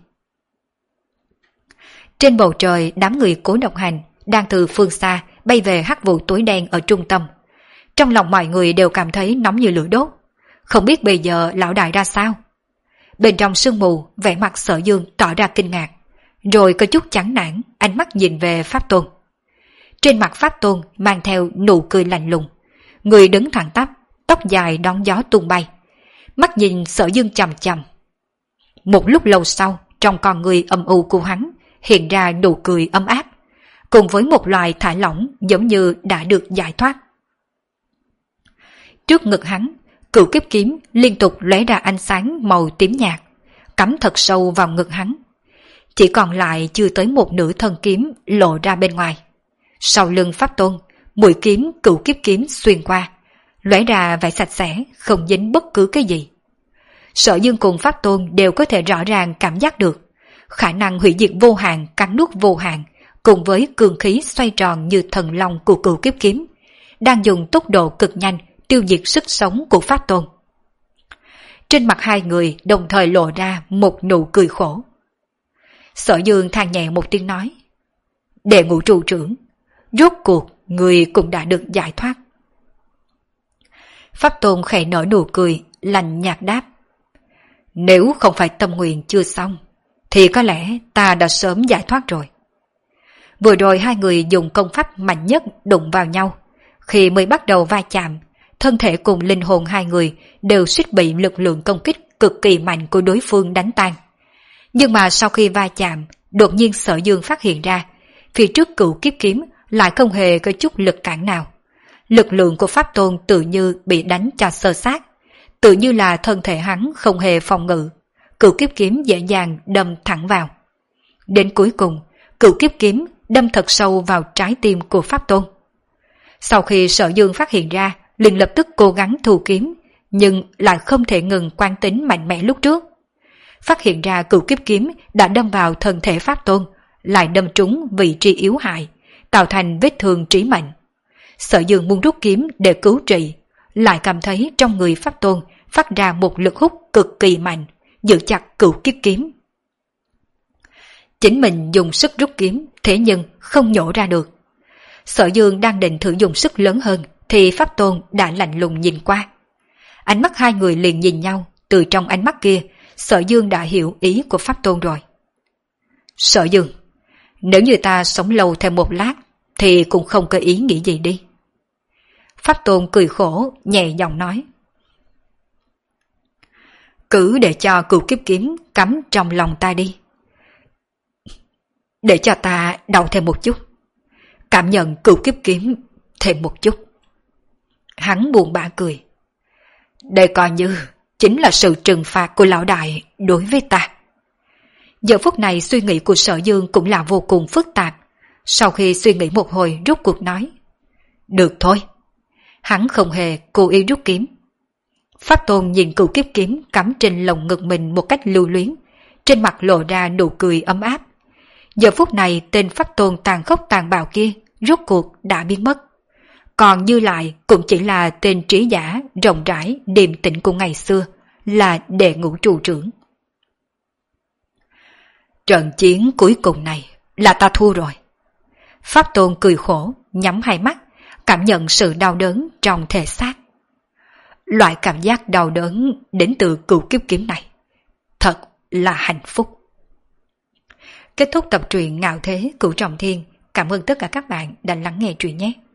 Trên bầu trời, đám người Cố Độc Hành đang từ phương xa bay về hắc vụ tối đen ở trung tâm. Trong lòng mọi người đều cảm thấy nóng như lửa đốt. Không biết bây giờ lão đại ra sao? Bên trong sương mù, vẻ mặt Sở Dương tỏ ra kinh ngạc, rồi có chút chán nản, ánh mắt nhìn về Pháp Tôn. Trên mặt Pháp Tôn mang theo nụ cười lạnh lùng, người đứng thẳng tắp, tóc dài đón gió tung bay, mắt nhìn Sở Dương chằm chằm. Một lúc lâu sau, trong con người âm u của hắn hiện ra nụ cười ấm áp, cùng với một loài thả lỏng giống như đã được giải thoát. Trước ngực hắn, Cửu Kiếp kiếm liên tục lóe ra ánh sáng màu tím nhạt, cắm thật sâu vào ngực hắn. Chỉ còn lại chưa tới một nửa thân kiếm lộ ra bên ngoài. Sau lưng Pháp Tôn, mũi kiếm Cửu Kiếp kiếm xuyên qua, lóe ra vẻ sạch sẽ, không dính bất cứ cái gì. Sở Dương cùng Pháp Tôn đều có thể rõ ràng cảm giác được khả năng hủy diệt vô hạn, cắn nuốt vô hạn, cùng với cường khí xoay tròn như thần long của Cửu Kiếp Kiếm, đang dùng tốc độ cực nhanh tiêu diệt sức sống của Pháp Tôn. Trên mặt hai người đồng thời lộ ra một nụ cười khổ. Sở Dương than nhẹ một tiếng nói: Đệ Ngũ trụ trưởng, rốt cuộc người cũng đã được giải thoát. Pháp Tôn khẽ nở nụ cười, lạnh nhạt đáp: Nếu không phải tâm nguyện chưa xong, thì có lẽ ta đã sớm giải thoát rồi. Vừa rồi hai người dùng công pháp mạnh nhất đụng vào nhau. Khi mới bắt đầu va chạm, thân thể cùng linh hồn hai người đều suýt bị lực lượng công kích cực kỳ mạnh của đối phương đánh tan. Nhưng mà sau khi va chạm, đột nhiên Sở Dương phát hiện ra, phía trước Cửu Kiếp Kiếm lại không hề có chút lực cản nào. Lực lượng của Pháp Tôn tự như bị đánh cho sơ sát, tự như là thân thể hắn không hề phòng ngự. Cửu Kiếp Kiếm dễ dàng đâm thẳng vào. Đến cuối cùng, Cửu Kiếp Kiếm đâm thật sâu vào trái tim của Pháp Tôn. Sau khi Sở Dương phát hiện ra, liền lập tức cố gắng thu kiếm, nhưng lại không thể ngừng quán tính mạnh mẽ lúc trước. Phát hiện ra Cửu Kiếp Kiếm đã đâm vào thân thể Pháp Tôn, lại đâm trúng vị trí yếu hại, tạo thành vết thương trí mệnh. Sở Dương muốn rút kiếm để cứu trị, lại cảm thấy trong người Pháp Tôn phát ra một lực hút cực kỳ mạnh, giữ chặt Cửu Kiếp Kiếm. Chính mình dùng sức rút kiếm, thế nhưng không nhổ ra được. Sở Dương đang định thử dùng sức lớn hơn, thì Pháp Tôn đã lạnh lùng nhìn qua. Ánh mắt hai người liền nhìn nhau, từ trong ánh mắt kia, Sở Dương đã hiểu ý của Pháp Tôn rồi. Sở Dương, nếu như ta sống lâu thêm một lát, thì cũng không có ý nghĩ gì đi. Pháp Tôn cười khổ, nhẹ giọng nói. Cứ để cho Cửu Kiếp Kiếm cắm trong lòng ta đi. Để cho ta đau thêm một chút, cảm nhận Cửu Kiếp Kiếm thêm một chút. Hắn buồn bã cười. Đây coi như chính là sự trừng phạt của lão đại đối với ta. Giờ phút này suy nghĩ của Sở Dương cũng là vô cùng phức tạp. Sau khi suy nghĩ một hồi rút cuộc nói. Được thôi. Hắn không hề cố ý rút kiếm. Pháp Tôn nhìn Cửu Kiếp Kiếm cắm trên lồng ngực mình một cách lưu luyến, trên mặt lộ ra nụ cười ấm áp. Giờ phút này tên Pháp Tôn tàn khốc tàn bạo kia rốt cuộc đã biến mất. Còn Như Lại cũng chỉ là tên trí giả rộng rãi điềm tĩnh của ngày xưa, là Đệ Ngũ trụ trưởng. Trận chiến cuối cùng này là ta thua rồi. Pháp Tôn cười khổ, nhắm hai mắt, cảm nhận sự đau đớn trong thể xác. Loại cảm giác đau đớn đến từ Cửu Kiếp Kiếm này thật là hạnh phúc. Kết thúc tập truyện Ngạo Thế Cửu Trọng Thiên. Cảm ơn tất cả các bạn đã lắng nghe truyện nhé.